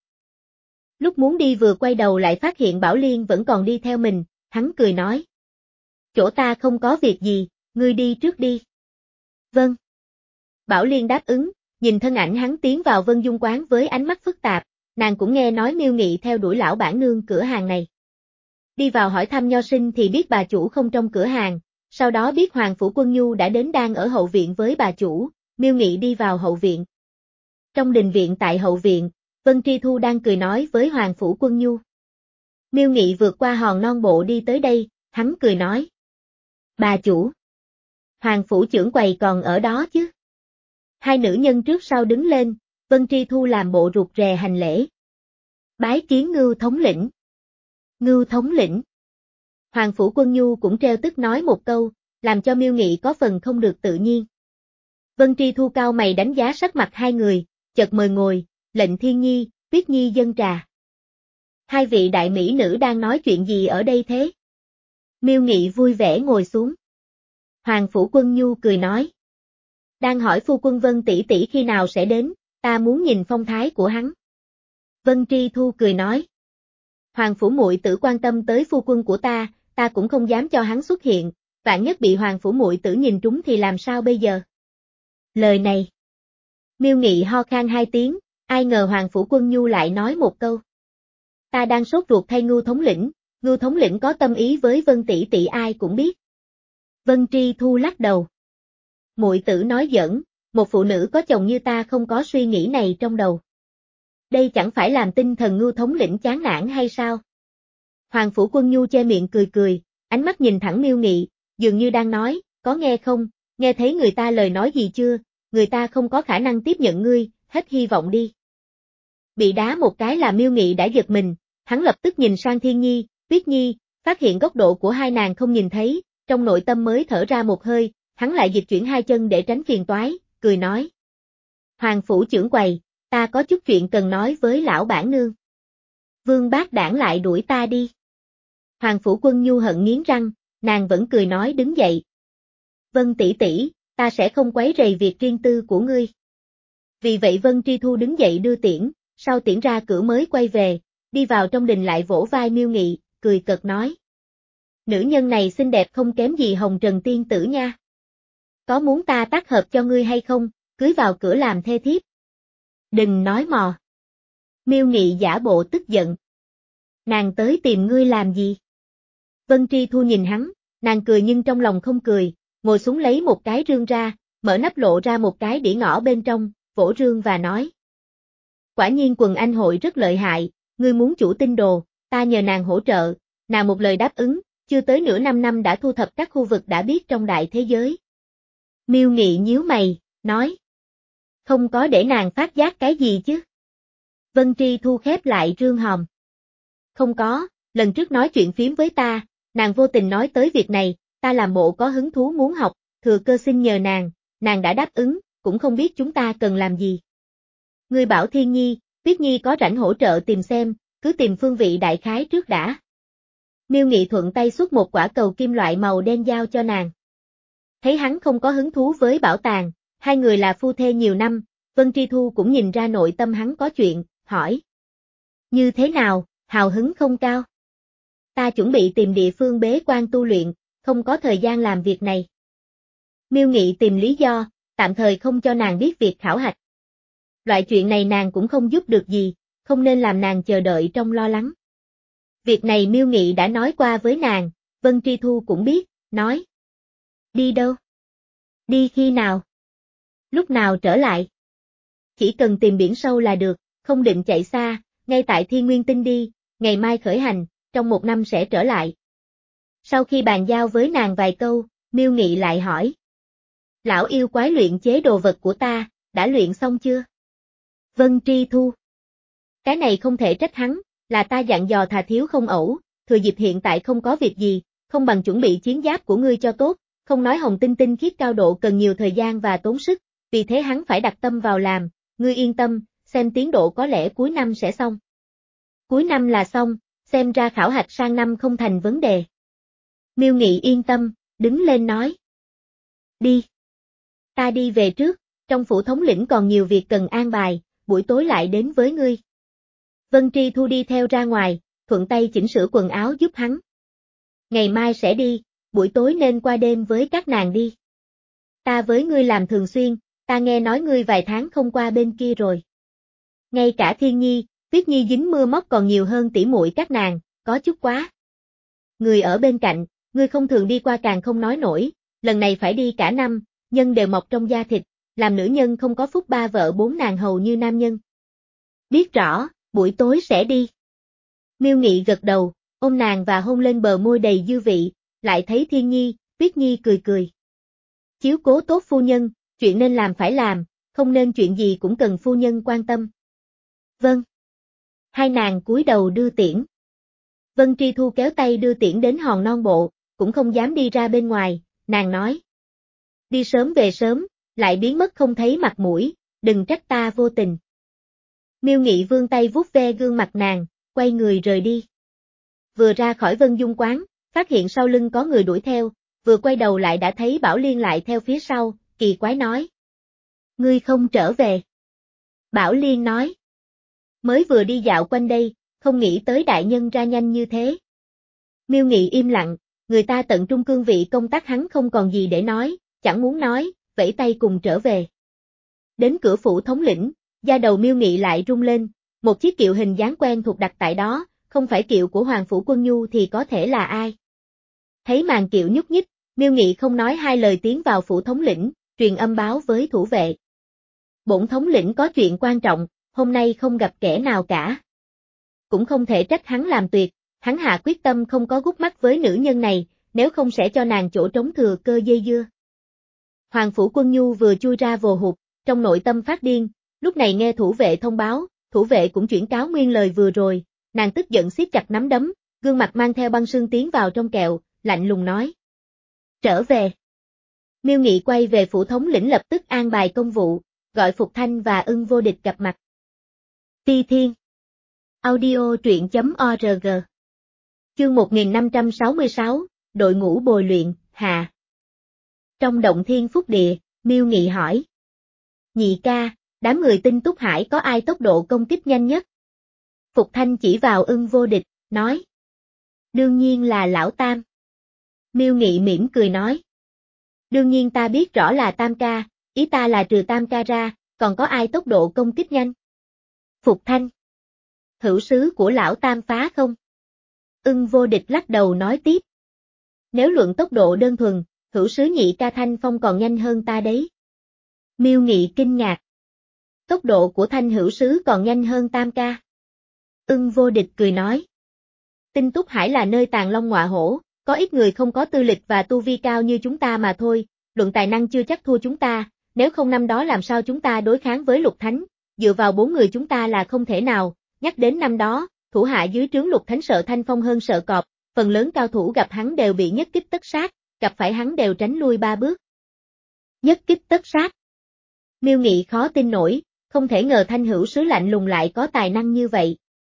Lúc muốn đi vừa quay đầu lại phát hiện Bảo Liên vẫn còn đi theo mình, hắn cười nói. Chỗ ta không có việc gì, ngươi đi trước đi. Vâng. Bảo Liên đáp ứng, nhìn thân ảnh hắn tiến vào Vân Dung quán với ánh mắt phức tạp, nàng cũng nghe nói Miêu Nghị theo đuổi lão bản nương cửa hàng này. Đi vào hỏi thăm Nho Sinh thì biết bà chủ không trong cửa hàng, sau đó biết Hoàng Phủ Quân Nhu đã đến đang ở hậu viện với bà chủ, Miêu Nghị đi vào hậu viện. Trong đình viện tại hậu viện, Vân Tri Thu đang cười nói với Hoàng Phủ Quân Nhu. Miêu Nghị vượt qua hòn non bộ đi tới đây, hắn cười nói. Bà chủ. Hoàng Phủ trưởng quầy còn ở đó chứ. Hai nữ nhân trước sau đứng lên, Vân Tri Thu làm bộ rụt rè hành lễ. Bái kiến Ngưu thống lĩnh. Ngưu thống lĩnh. Hoàng Phủ Quân Nhu cũng treo tức nói một câu, làm cho Miêu Nghị có phần không được tự nhiên. Vân Tri Thu cao mày đánh giá sắc mặt hai người, chợt mời ngồi, lệnh Thiên Nhi, Tuyết Nhi dâng trà. Hai vị đại mỹ nữ đang nói chuyện gì ở đây thế? Miêu Nghị vui vẻ ngồi xuống. Hoàng Phủ Quân Nhu cười nói. Đang hỏi phu quân Vân tỷ tỷ khi nào sẽ đến, ta muốn nhìn phong thái của hắn. Vân Tri Thu cười nói. Hoàng Phủ muội tử quan tâm tới phu quân của ta, ta cũng không dám cho hắn xuất hiện, vạn nhất bị Hoàng Phủ muội tử nhìn trúng thì làm sao bây giờ? Lời này. Miêu Nghị ho khan hai tiếng, ai ngờ Hoàng Phủ Quân Nhu lại nói một câu. Ta đang sốt ruột thay Ngưu thống lĩnh, Ngưu thống lĩnh có tâm ý với Vân tỷ tỷ ai cũng biết. Vân Tri Thu lắc đầu. Muội tử nói giỡn, một phụ nữ có chồng như ta không có suy nghĩ này trong đầu. Đây chẳng phải làm tinh thần Ngưu thống lĩnh chán nản hay sao? Hoàng Phủ Quân Nhu che miệng cười cười, ánh mắt nhìn thẳng Miêu Nghị, dường như đang nói, có nghe không, nghe thấy người ta lời nói gì chưa, người ta không có khả năng tiếp nhận ngươi, hết hy vọng đi. Bị đá một cái là Miêu Nghị đã giật mình, hắn lập tức nhìn sang Thiên Nhi, Tuyết Nhi, phát hiện góc độ của hai nàng không nhìn thấy, trong nội tâm mới thở ra một hơi, hắn lại dịch chuyển hai chân để tránh phiền toái, cười nói. Hoàng Phủ trưởng quầy, ta có chút chuyện cần nói với lão bản nương. Vương Bác Đảng lại đuổi ta đi. Hoàng Phủ Quân Nhu hận nghiến răng, nàng vẫn cười nói đứng dậy. Vân tỷ tỷ, ta sẽ không quấy rầy việc riêng tư của ngươi. Vì vậy Vân Tri Thu đứng dậy đưa tiễn, sau tiễn ra cửa mới quay về, đi vào trong đình lại vỗ vai Miêu Nghị, cười cợt nói. Nữ nhân này xinh đẹp không kém gì Hồng Trần tiên tử nha. Có muốn ta tác hợp cho ngươi hay không, cưới vào cửa làm thê thiếp. Đừng nói mò. Miêu Nghị giả bộ tức giận. Nàng tới tìm ngươi làm gì? Vân Tri Thu nhìn hắn, nàng cười nhưng trong lòng không cười, ngồi xuống lấy một cái rương ra, mở nắp lộ ra một cái đĩa ngõ bên trong, vỗ rương và nói. Quả nhiên quần anh hội rất lợi hại, ngươi muốn chủ tinh đồ, ta nhờ nàng hỗ trợ, nàng một lời đáp ứng, chưa tới nửa năm năm đã thu thập các khu vực đã biết trong đại thế giới. Miêu Nghị nhíu mày, nói. Không có để nàng phát giác cái gì chứ? Vân Tri Thu khép lại rương hòm. Không có, lần trước nói chuyện phím với ta, nàng vô tình nói tới việc này, ta làm bộ có hứng thú muốn học, thừa cơ xin nhờ nàng, nàng đã đáp ứng, cũng không biết chúng ta cần làm gì. Ngươi bảo Thiên Nhi, Tuyết Nhi có rảnh hỗ trợ tìm xem, cứ tìm phương vị đại khái trước đã. Miêu Nghị thuận tay xuất một quả cầu kim loại màu đen giao cho nàng. Thấy hắn không có hứng thú với bảo tàng, hai người là phu thê nhiều năm, Vân Tri Thu cũng nhìn ra nội tâm hắn có chuyện, hỏi. Như thế nào, hào hứng không cao? Ta chuẩn bị tìm địa phương bế quan tu luyện, không có thời gian làm việc này. Miêu Nghị tìm lý do, tạm thời không cho nàng biết việc khảo hạch. Loại chuyện này nàng cũng không giúp được gì, không nên làm nàng chờ đợi trong lo lắng. Việc này Miêu Nghị đã nói qua với nàng, Vân Tri Thu cũng biết, nói. Đi đâu? Đi khi nào? Lúc nào trở lại? Chỉ cần tìm biển sâu là được, không định chạy xa, ngay tại Thiên Nguyên Tinh đi, ngày mai khởi hành, trong một năm sẽ trở lại. Sau khi bàn giao với nàng vài câu, Miêu Nghị lại hỏi. Lão yêu quái luyện chế đồ vật của ta, đã luyện xong chưa? Vân Tri Thu. Cái này không thể trách hắn, là ta dặn dò thà thiếu không ẩu, thừa dịp hiện tại không có việc gì, không bằng chuẩn bị chiến giáp của ngươi cho tốt, không nói hồng tinh tinh khiết cao độ cần nhiều thời gian và tốn sức, vì thế hắn phải đặt tâm vào làm, ngươi yên tâm, xem tiến độ có lẽ cuối năm sẽ xong. Cuối năm là xong, xem ra khảo hạch sang năm không thành vấn đề. Miêu Nghị yên tâm, đứng lên nói. Đi. Ta đi về trước, trong phủ thống lĩnh còn nhiều việc cần an bài, buổi tối lại đến với ngươi. Vân Tri Thu đi theo ra ngoài, thuận tay chỉnh sửa quần áo giúp hắn. Ngày mai sẽ đi, buổi tối nên qua đêm với các nàng đi. Ta với ngươi làm thường xuyên, ta nghe nói ngươi vài tháng không qua bên kia rồi. Ngay cả Thiên Nhi, Tuyết Nhi dính mưa móc còn nhiều hơn tỉ muội các nàng, có chút quá. Người ở bên cạnh, ngươi không thường đi qua càng không nói nổi, lần này phải đi cả năm, nhân đều mọc trong da thịt, làm nữ nhân không có phúc ba vợ bốn nàng hầu như nam nhân. Biết rõ, buổi tối sẽ đi. Miêu Nghị gật đầu, ôm nàng và hôn lên bờ môi đầy dư vị, lại thấy Thiên Nhi, Tuyết Nhi cười cười. Chiếu cố tốt phu nhân, chuyện nên làm phải làm, không nên chuyện gì cũng cần phu nhân quan tâm. Vâng. Hai nàng cúi đầu đưa tiễn. Vân Tri Thu kéo tay đưa tiễn đến hòn non bộ, cũng không dám đi ra bên ngoài, nàng nói. Đi sớm về sớm, lại biến mất không thấy mặt mũi, đừng trách ta vô tình. Miêu Nghị vươn tay vuốt ve gương mặt nàng, quay người rời đi. Vừa ra khỏi Vân Dung quán, phát hiện sau lưng có người đuổi theo, vừa quay đầu lại đã thấy Bảo Liên lại theo phía sau, kỳ quái nói. Ngươi không trở về. Bảo Liên nói. Mới vừa đi dạo quanh đây, không nghĩ tới đại nhân ra nhanh như thế. Miêu Nghị im lặng, người ta tận trung cương vị công tác hắn không còn gì để nói, chẳng muốn nói, vẫy tay cùng trở về. Đến cửa phủ thống lĩnh, da đầu Miêu Nghị lại rung lên, một chiếc kiệu hình dáng quen thuộc đặt tại đó, không phải kiệu của Hoàng Phủ Quân Nhu thì có thể là ai. Thấy màn kiệu nhúc nhích, Miêu Nghị không nói hai lời tiến vào phủ thống lĩnh, truyền âm báo với thủ vệ. Bổn thống lĩnh có chuyện quan trọng, hôm nay không gặp kẻ nào cả. Cũng không thể trách hắn làm tuyệt, hắn hạ quyết tâm không có gút mắt với nữ nhân này, nếu không sẽ cho nàng chỗ trống thừa cơ dây dưa. Hoàng Phủ Quân Nhu vừa chui ra vồ hụt, trong nội tâm phát điên, lúc này nghe thủ vệ thông báo, thủ vệ cũng chuyển cáo nguyên lời vừa rồi, nàng tức giận siết chặt nắm đấm, gương mặt mang theo băng sương tiến vào trong kẹo, lạnh lùng nói. Trở về. Miêu Nghị quay về phủ thống lĩnh lập tức an bài công vụ, gọi Phục Thanh và Ưng Vô Địch gặp mặt. Ti Thiên. Audio truyện chấm org. Chương một nghìn năm trăm sáu mươi sáu, đội ngũ bồi luyện, hạ. Trong động thiên phúc địa, Miêu Nghị hỏi. Nhị ca, đám người tinh túc hải có ai tốc độ công kích nhanh nhất? Phục Thanh chỉ vào Ưng Vô Địch, nói. Đương nhiên là lão Tam. Miêu Nghị mỉm cười nói. Đương nhiên ta biết rõ là Tam ca, ý ta là trừ Tam ca ra, còn có ai tốc độ công kích nhanh? Phục Thanh. Hữu sứ của lão Tam phá không? Ưng Vô Địch lắc đầu nói tiếp, Nếu luận tốc độ đơn thuần, hữu sứ nhị ca Thanh Phong còn nhanh hơn ta đấy. Miêu Nghị kinh ngạc. Tốc độ của Thanh hữu sứ còn nhanh hơn tam ca. Ưng Vô Địch cười nói. Tinh Túc Hải là nơi tàng long ngọa hổ, có ít người không có tư lịch và tu vi cao như chúng ta mà thôi, luận tài năng chưa chắc thua chúng ta, nếu không năm đó làm sao chúng ta đối kháng với Lục Thánh, dựa vào bốn người chúng ta là không thể nào, nhắc đến năm đó, thủ hạ dưới trướng Lục Thánh sợ Thanh Phong hơn sợ cọp, phần lớn cao thủ gặp hắn đều bị nhất kích tất sát, gặp phải hắn đều tránh lui ba bước. Nhất kích tất sát. Miêu Nghị khó tin nổi, không thể ngờ Thanh hữu sứ lạnh lùng lại có tài năng như vậy.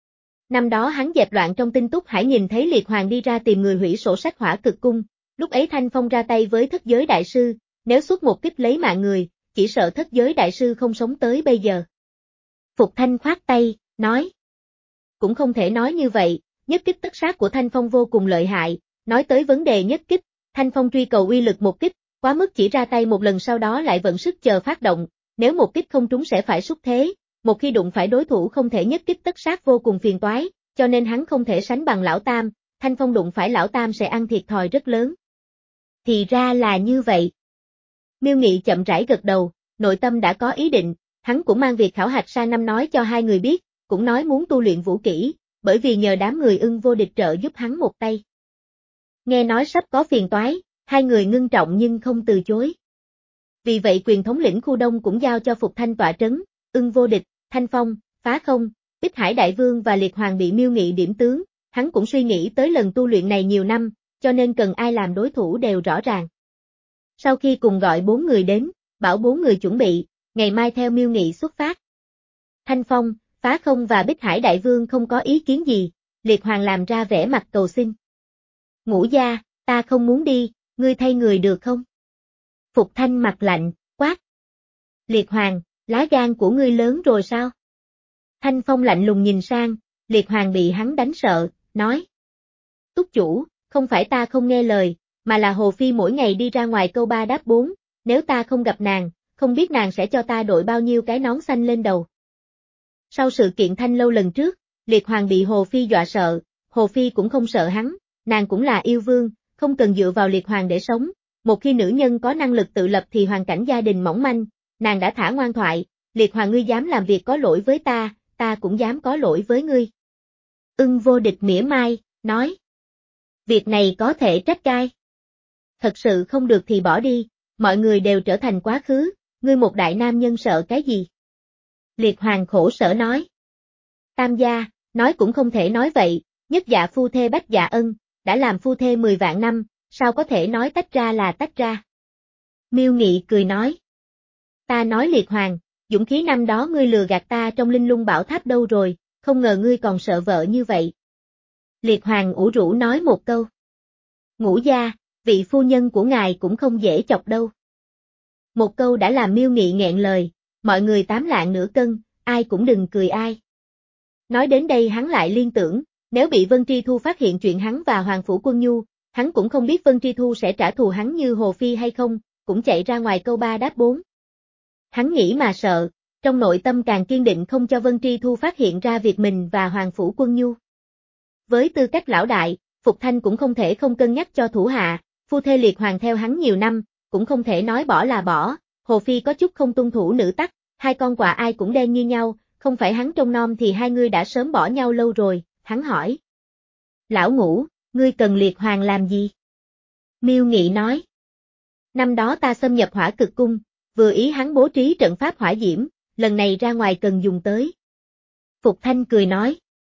Năm đó hắn dẹp loạn trong Tinh Túc Hải nhìn thấy Liệt Hoàng đi ra tìm người hủy sổ sách Hỏa Cực Cung, lúc ấy Thanh Phong ra tay với Thất Giới Đại Sư, nếu xuất một kích lấy mạng người, chỉ sợ Thất Giới Đại Sư không sống tới bây giờ. Phục Thanh khoát tay, nói. Cũng không thể nói như vậy, nhất kích tất sát của Thanh Phong vô cùng lợi hại, nói tới vấn đề nhất kích, Thanh Phong truy cầu uy lực một kích, quá mức chỉ ra tay một lần sau đó lại vận sức chờ phát động, nếu một kích không trúng sẽ phải xúc thế, một khi đụng phải đối thủ không thể nhất kích tất sát vô cùng phiền toái, cho nên hắn không thể sánh bằng Lão Tam, Thanh Phong đụng phải Lão Tam sẽ ăn thiệt thòi rất lớn. Thì ra là như vậy. Miêu Nghị chậm rãi gật đầu, nội tâm đã có ý định, hắn cũng mang việc khảo hạch sang năm nói cho hai người biết, cũng nói muốn tu luyện vũ kỹ, bởi vì nhờ đám người Ưng Vô Địch trợ giúp hắn một tay. Nghe nói sắp có phiền toái, hai người ngưng trọng nhưng không từ chối. Vì vậy quyền thống lĩnh khu đông cũng giao cho Phục Thanh tọa trấn, Ưng Vô Địch, Thanh Phong, Phá Không, Bích Hải Đại Vương và Liệt Hoàng bị Miêu Nghị điểm tướng, hắn cũng suy nghĩ tới lần tu luyện này nhiều năm, cho nên cần ai làm đối thủ đều rõ ràng. Sau khi cùng gọi bốn người đến, bảo bốn người chuẩn bị, ngày mai theo Miêu Nghị xuất phát. Thanh Phong, Phá Không và Bích Hải Đại Vương không có ý kiến gì, Liệt Hoàng làm ra vẻ mặt cầu xin. Ngũ gia, ta không muốn đi, ngươi thay người được không? Phục Thanh mặt lạnh, quát. Liệt Hoàng, lá gan của ngươi lớn rồi sao? Thanh Phong lạnh lùng nhìn sang, Liệt Hoàng bị hắn đánh sợ, nói. Túc chủ, không phải ta không nghe lời, mà là Hồ Phi mỗi ngày đi ra ngoài câu ba đáp bốn, nếu ta không gặp nàng, không biết nàng sẽ cho ta đội bao nhiêu cái nón xanh lên đầu. Sau sự kiện Thanh Lâu lần trước, Liệt Hoàng bị Hồ Phi dọa sợ, Hồ Phi cũng không sợ hắn, nàng cũng là yêu vương, không cần dựa vào Liệt Hoàng để sống, một khi nữ nhân có năng lực tự lập thì hoàn cảnh gia đình mỏng manh, nàng đã thả ngoan thoại, Liệt Hoàng ngươi dám làm việc có lỗi với ta, ta cũng dám có lỗi với ngươi. Ưng Vô Địch mỉa mai, nói. Việc này có thể trách cai. Thật sự không được thì bỏ đi, mọi người đều trở thành quá khứ, ngươi một đại nam nhân sợ cái gì? Liệt Hoàng khổ sở nói. Tam gia, nói cũng không thể nói vậy, nhất dạ phu thê bách dạ ân, đã làm phu thê mười vạn năm, sao có thể nói tách ra là tách ra? Miêu Nghị cười nói. Ta nói Liệt Hoàng, dũng khí năm đó ngươi lừa gạt ta trong Linh Lung Bảo Tháp đâu rồi, không ngờ ngươi còn sợ vợ như vậy. Liệt Hoàng ủ rũ nói một câu. Ngũ gia, vị phu nhân của ngài cũng không dễ chọc đâu. Một câu đã làm Miêu Nghị nghẹn lời, mọi người tám lạng nửa cân, ai cũng đừng cười ai. Nói đến đây hắn lại liên tưởng, nếu bị Vân Tri Thu phát hiện chuyện hắn và Hoàng Phủ Quân Nhu, hắn cũng không biết Vân Tri Thu sẽ trả thù hắn như Hồ Phi hay không, cũng chạy ra ngoài câu ba đáp bốn. Hắn nghĩ mà sợ, trong nội tâm càng kiên định không cho Vân Tri Thu phát hiện ra việc mình và Hoàng Phủ Quân Nhu. Với tư cách lão đại, Phục Thanh cũng không thể không cân nhắc cho thủ hạ, phu thê Liệt Hoàng theo hắn nhiều năm, cũng không thể nói bỏ là bỏ, Hồ Phi có chút không tuân thủ nữ tắc, hai con quạ ai cũng đen như nhau, không phải hắn trông nom thì hai người đã sớm bỏ nhau lâu rồi, hắn hỏi. Lão Ngũ, ngươi cần Liệt Hoàng làm gì? Miêu Nghị nói. Năm đó ta xâm nhập Hỏa Cực Cung, vừa ý hắn bố trí trận pháp hỏa diễm, lần này ra ngoài cần dùng tới. Phục Thanh cười nói.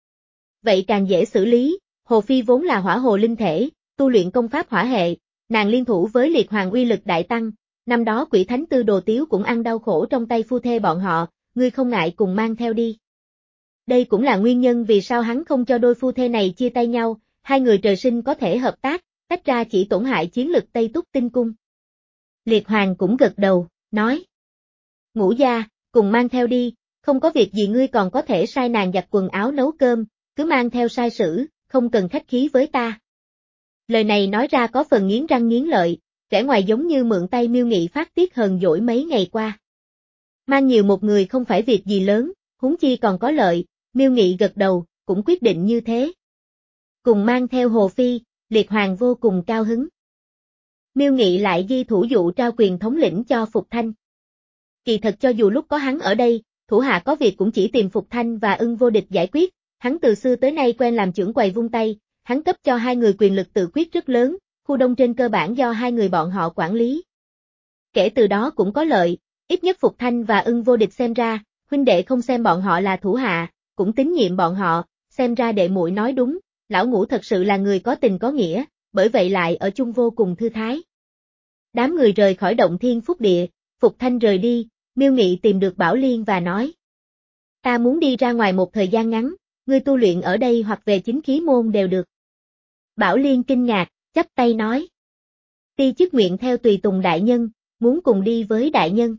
Vậy càng dễ xử lý, Hồ Phi vốn là hỏa hồ linh thể, tu luyện công pháp hỏa hệ, nàng liên thủ với Liệt Hoàng uy lực đại tăng, năm đó Quỷ Thánh Tư Đồ Tiếu cũng ăn đau khổ trong tay phu thê bọn họ, ngươi không ngại cùng mang theo đi. Đây cũng là nguyên nhân vì sao hắn không cho đôi phu thê này chia tay nhau, hai người trời sinh có thể hợp tác, tách ra chỉ tổn hại chiến lực Tây Túc Tinh Cung. Liệt Hoàng cũng gật đầu, nói. Ngũ gia, cùng mang theo đi, không có việc gì ngươi còn có thể sai nàng giặt quần áo nấu cơm, cứ mang theo sai sử, không cần khách khí với ta. Lời này nói ra có phần nghiến răng nghiến lợi, vẻ ngoài giống như mượn tay Miêu Nghị phát tiết hờn dỗi mấy ngày qua. Mang nhiều một người không phải việc gì lớn, huống chi còn có lợi, Miêu Nghị gật đầu, cũng quyết định như thế. Cùng mang theo Hồ Phi, Liệt Hoàng vô cùng cao hứng. Miêu Nghị lại ghi thủ dụ trao quyền thống lĩnh cho Phục Thanh. Kỳ thật cho dù lúc có hắn ở đây, thủ hạ có việc cũng chỉ tìm Phục Thanh và Ưng Vô Địch giải quyết, hắn từ xưa tới nay quen làm trưởng quầy vung tay, hắn cấp cho hai người quyền lực tự quyết rất lớn, khu đông trên cơ bản do hai người bọn họ quản lý. Kể từ đó cũng có lợi, ít nhất Phục Thanh và Ưng Vô Địch xem ra, huynh đệ không xem bọn họ là thủ hạ, cũng tín nhiệm bọn họ, xem ra đệ muội nói đúng, lão Ngũ thật sự là người có tình có nghĩa, bởi vậy lại ở chung vô cùng thư thái. Đám người rời khỏi động Thiên Phúc Địa, Phục Thanh rời đi, Miêu Nghị tìm được Bảo Liên và nói. Ta muốn đi ra ngoài một thời gian ngắn, ngươi tu luyện ở đây hoặc về chính khí môn đều được. Bảo Liên kinh ngạc, chắp tay nói. Ti chức nguyện theo tùy tùng đại nhân, muốn cùng đi với đại nhân.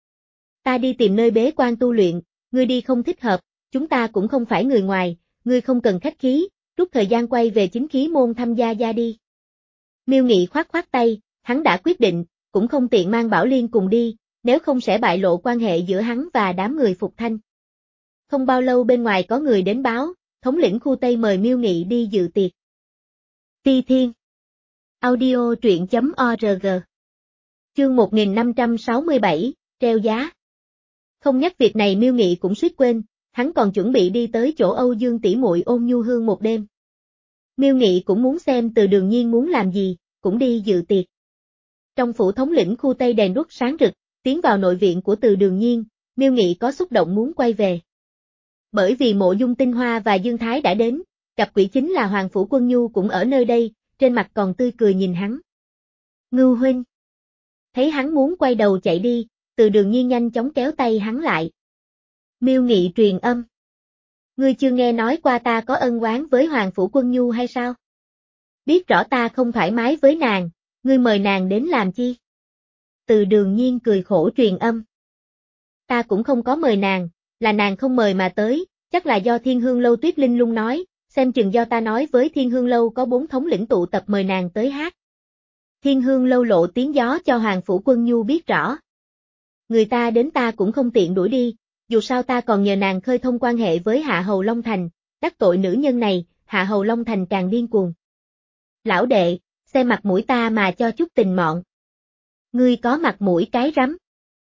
Ta đi tìm nơi bế quan tu luyện, ngươi đi không thích hợp, chúng ta cũng không phải người ngoài, ngươi không cần khách khí, rút thời gian quay về chính khí môn thăm Gia Gia đi. Miêu Nghị khoát khoát tay, hắn đã quyết định, cũng không tiện mang Bảo Liên cùng đi, nếu không sẽ bại lộ quan hệ giữa hắn và đám người Phục Thanh. Không bao lâu bên ngoài có người đến báo, thống lĩnh khu Tây mời Miêu Nghị đi dự tiệc. Ti Thiên Audio truyện chấm org Chương một nghìn năm trăm sáu mươi bảy, treo giá. Không nhắc việc này Miêu Nghị cũng suýt quên, hắn còn chuẩn bị đi tới chỗ Âu Dương tỷ muội ôn nhu hương một đêm. Miêu Nghị cũng muốn xem Từ Đường Nhiên muốn làm gì, cũng đi dự tiệc. Trong phủ thống lĩnh khu Tây đèn đuốc sáng rực, tiến vào nội viện của Từ Đường Nhiên, Miêu Nghị có xúc động muốn quay về. Bởi vì Mộ Dung Tinh Hoa và Dương Thái đã đến, cặp quỷ chính là Hoàng Phủ Quân Nhu cũng ở nơi đây, trên mặt còn tươi cười nhìn hắn. Ngưu huynh. Thấy hắn muốn quay đầu chạy đi, Từ Đường Nhiên nhanh chóng kéo tay hắn lại. Miêu Nghị truyền âm. Ngươi chưa nghe nói qua ta có ân oán với Hoàng Phủ Quân Nhu hay sao? Biết rõ ta không thoải mái với nàng, ngươi mời nàng đến làm chi? Từ Đường Nhiên cười khổ truyền âm. Ta cũng không có mời nàng, là nàng không mời mà tới, chắc là do Thiên Hương Lâu Tuyết Linh Lung nói, xem chừng do ta nói với Thiên Hương Lâu có bốn thống lĩnh tụ tập mời nàng tới hát. Thiên Hương Lâu lộ tiếng gió cho Hoàng Phủ Quân Nhu biết rõ. Người ta đến ta cũng không tiện đuổi đi, dù sao ta còn nhờ nàng khơi thông quan hệ với Hạ Hầu Long Thành, đắc tội nữ nhân này, Hạ Hầu Long Thành càng điên cuồng. Lão đệ, xem mặt mũi ta mà cho chút tình mọn. Ngươi có mặt mũi cái rắm.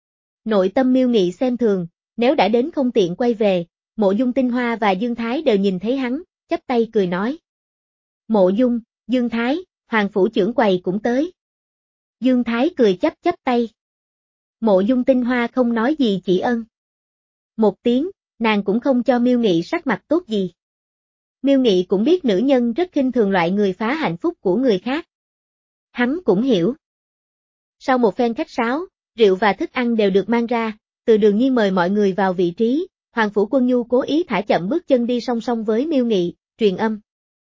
Nội tâm Miêu Nghị xem thường, nếu đã đến không tiện quay về, Mộ Dung Tinh Hoa và Dương Thái đều nhìn thấy hắn, chắp tay cười nói. Mộ Dung, Dương Thái, Hoàng Phủ trưởng quầy cũng tới. Dương Thái cười chắp chắp tay. Mộ Dung Tinh Hoa không nói gì chỉ ân. Một tiếng, nàng cũng không cho Miêu Nghị sắc mặt tốt gì. Miêu Nghị cũng biết nữ nhân rất khinh thường loại người phá hạnh phúc của người khác. Hắn cũng hiểu. Sau một phen khách sáo, rượu và thức ăn đều được mang ra, Từ Đường Nhiên mời mọi người vào vị trí, Hoàng Phủ Quân Nhu cố ý thả chậm bước chân đi song song với Miêu Nghị, truyền âm.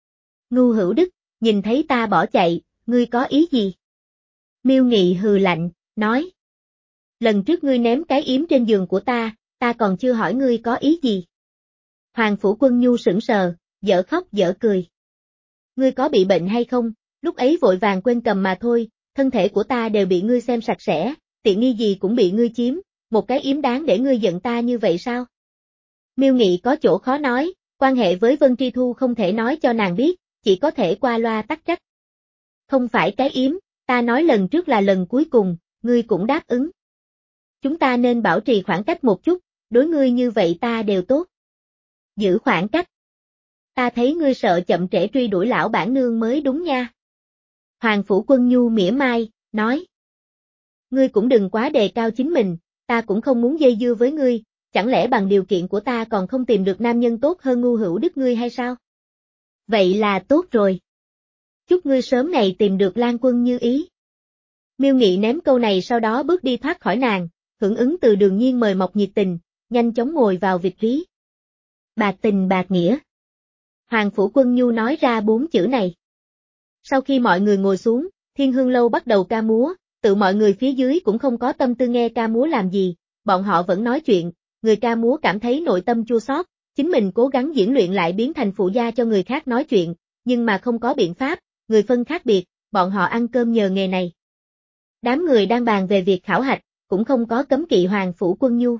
Ngu Hữu Đức, nhìn thấy ta bỏ chạy, ngươi có ý gì? Miêu Nghị hừ lạnh, nói. Lần trước ngươi ném cái yếm trên giường của ta, ta còn chưa hỏi ngươi có ý gì. Hoàng Phủ Quân Nhu sững sờ, dở khóc dở cười. Ngươi có bị bệnh hay không, lúc ấy vội vàng quên cầm mà thôi, thân thể của ta đều bị ngươi xem sạch sẽ, tiện nghi gì cũng bị ngươi chiếm, một cái yếm đáng để ngươi giận ta như vậy sao? Miêu Nghị có chỗ khó nói, quan hệ với Vân Tri Thu không thể nói cho nàng biết, chỉ có thể qua loa tắc trách. Không phải cái yếm, ta nói lần trước là lần cuối cùng, ngươi cũng đáp ứng. Chúng ta nên bảo trì khoảng cách một chút, đối ngươi như vậy ta đều tốt. Giữ khoảng cách. Ta thấy ngươi sợ chậm trễ truy đuổi lão bản nương mới đúng nha. Hoàng Phủ Quân Nhu mỉa mai, nói. Ngươi cũng đừng quá đề cao chính mình, ta cũng không muốn dây dưa với ngươi, chẳng lẽ bằng điều kiện của ta còn không tìm được nam nhân tốt hơn Ngu Hữu Đức ngươi hay sao? Vậy là tốt rồi. Chúc ngươi sớm ngày tìm được Lan Quân như ý. Miêu Nghị ném câu này sau đó bước đi thoát khỏi nàng, hưởng ứng Từ Đường Nhiên mời mọc nhiệt tình, nhanh chóng ngồi vào vị trí. Bạc tình bạc nghĩa. Hoàng Phủ Quân Nhu nói ra bốn chữ này. Sau khi mọi người ngồi xuống, Thiên Hương Lâu bắt đầu ca múa, tự mọi người phía dưới cũng không có tâm tư nghe ca múa làm gì, bọn họ vẫn nói chuyện, người ca múa cảm thấy nội tâm chua xót, chính mình cố gắng diễn luyện lại biến thành phụ gia cho người khác nói chuyện, nhưng mà không có biện pháp, người phân khác biệt, bọn họ ăn cơm nhờ nghề này. Đám người đang bàn về việc khảo hạch, cũng không có cấm kỵ Hoàng Phủ Quân Nhu.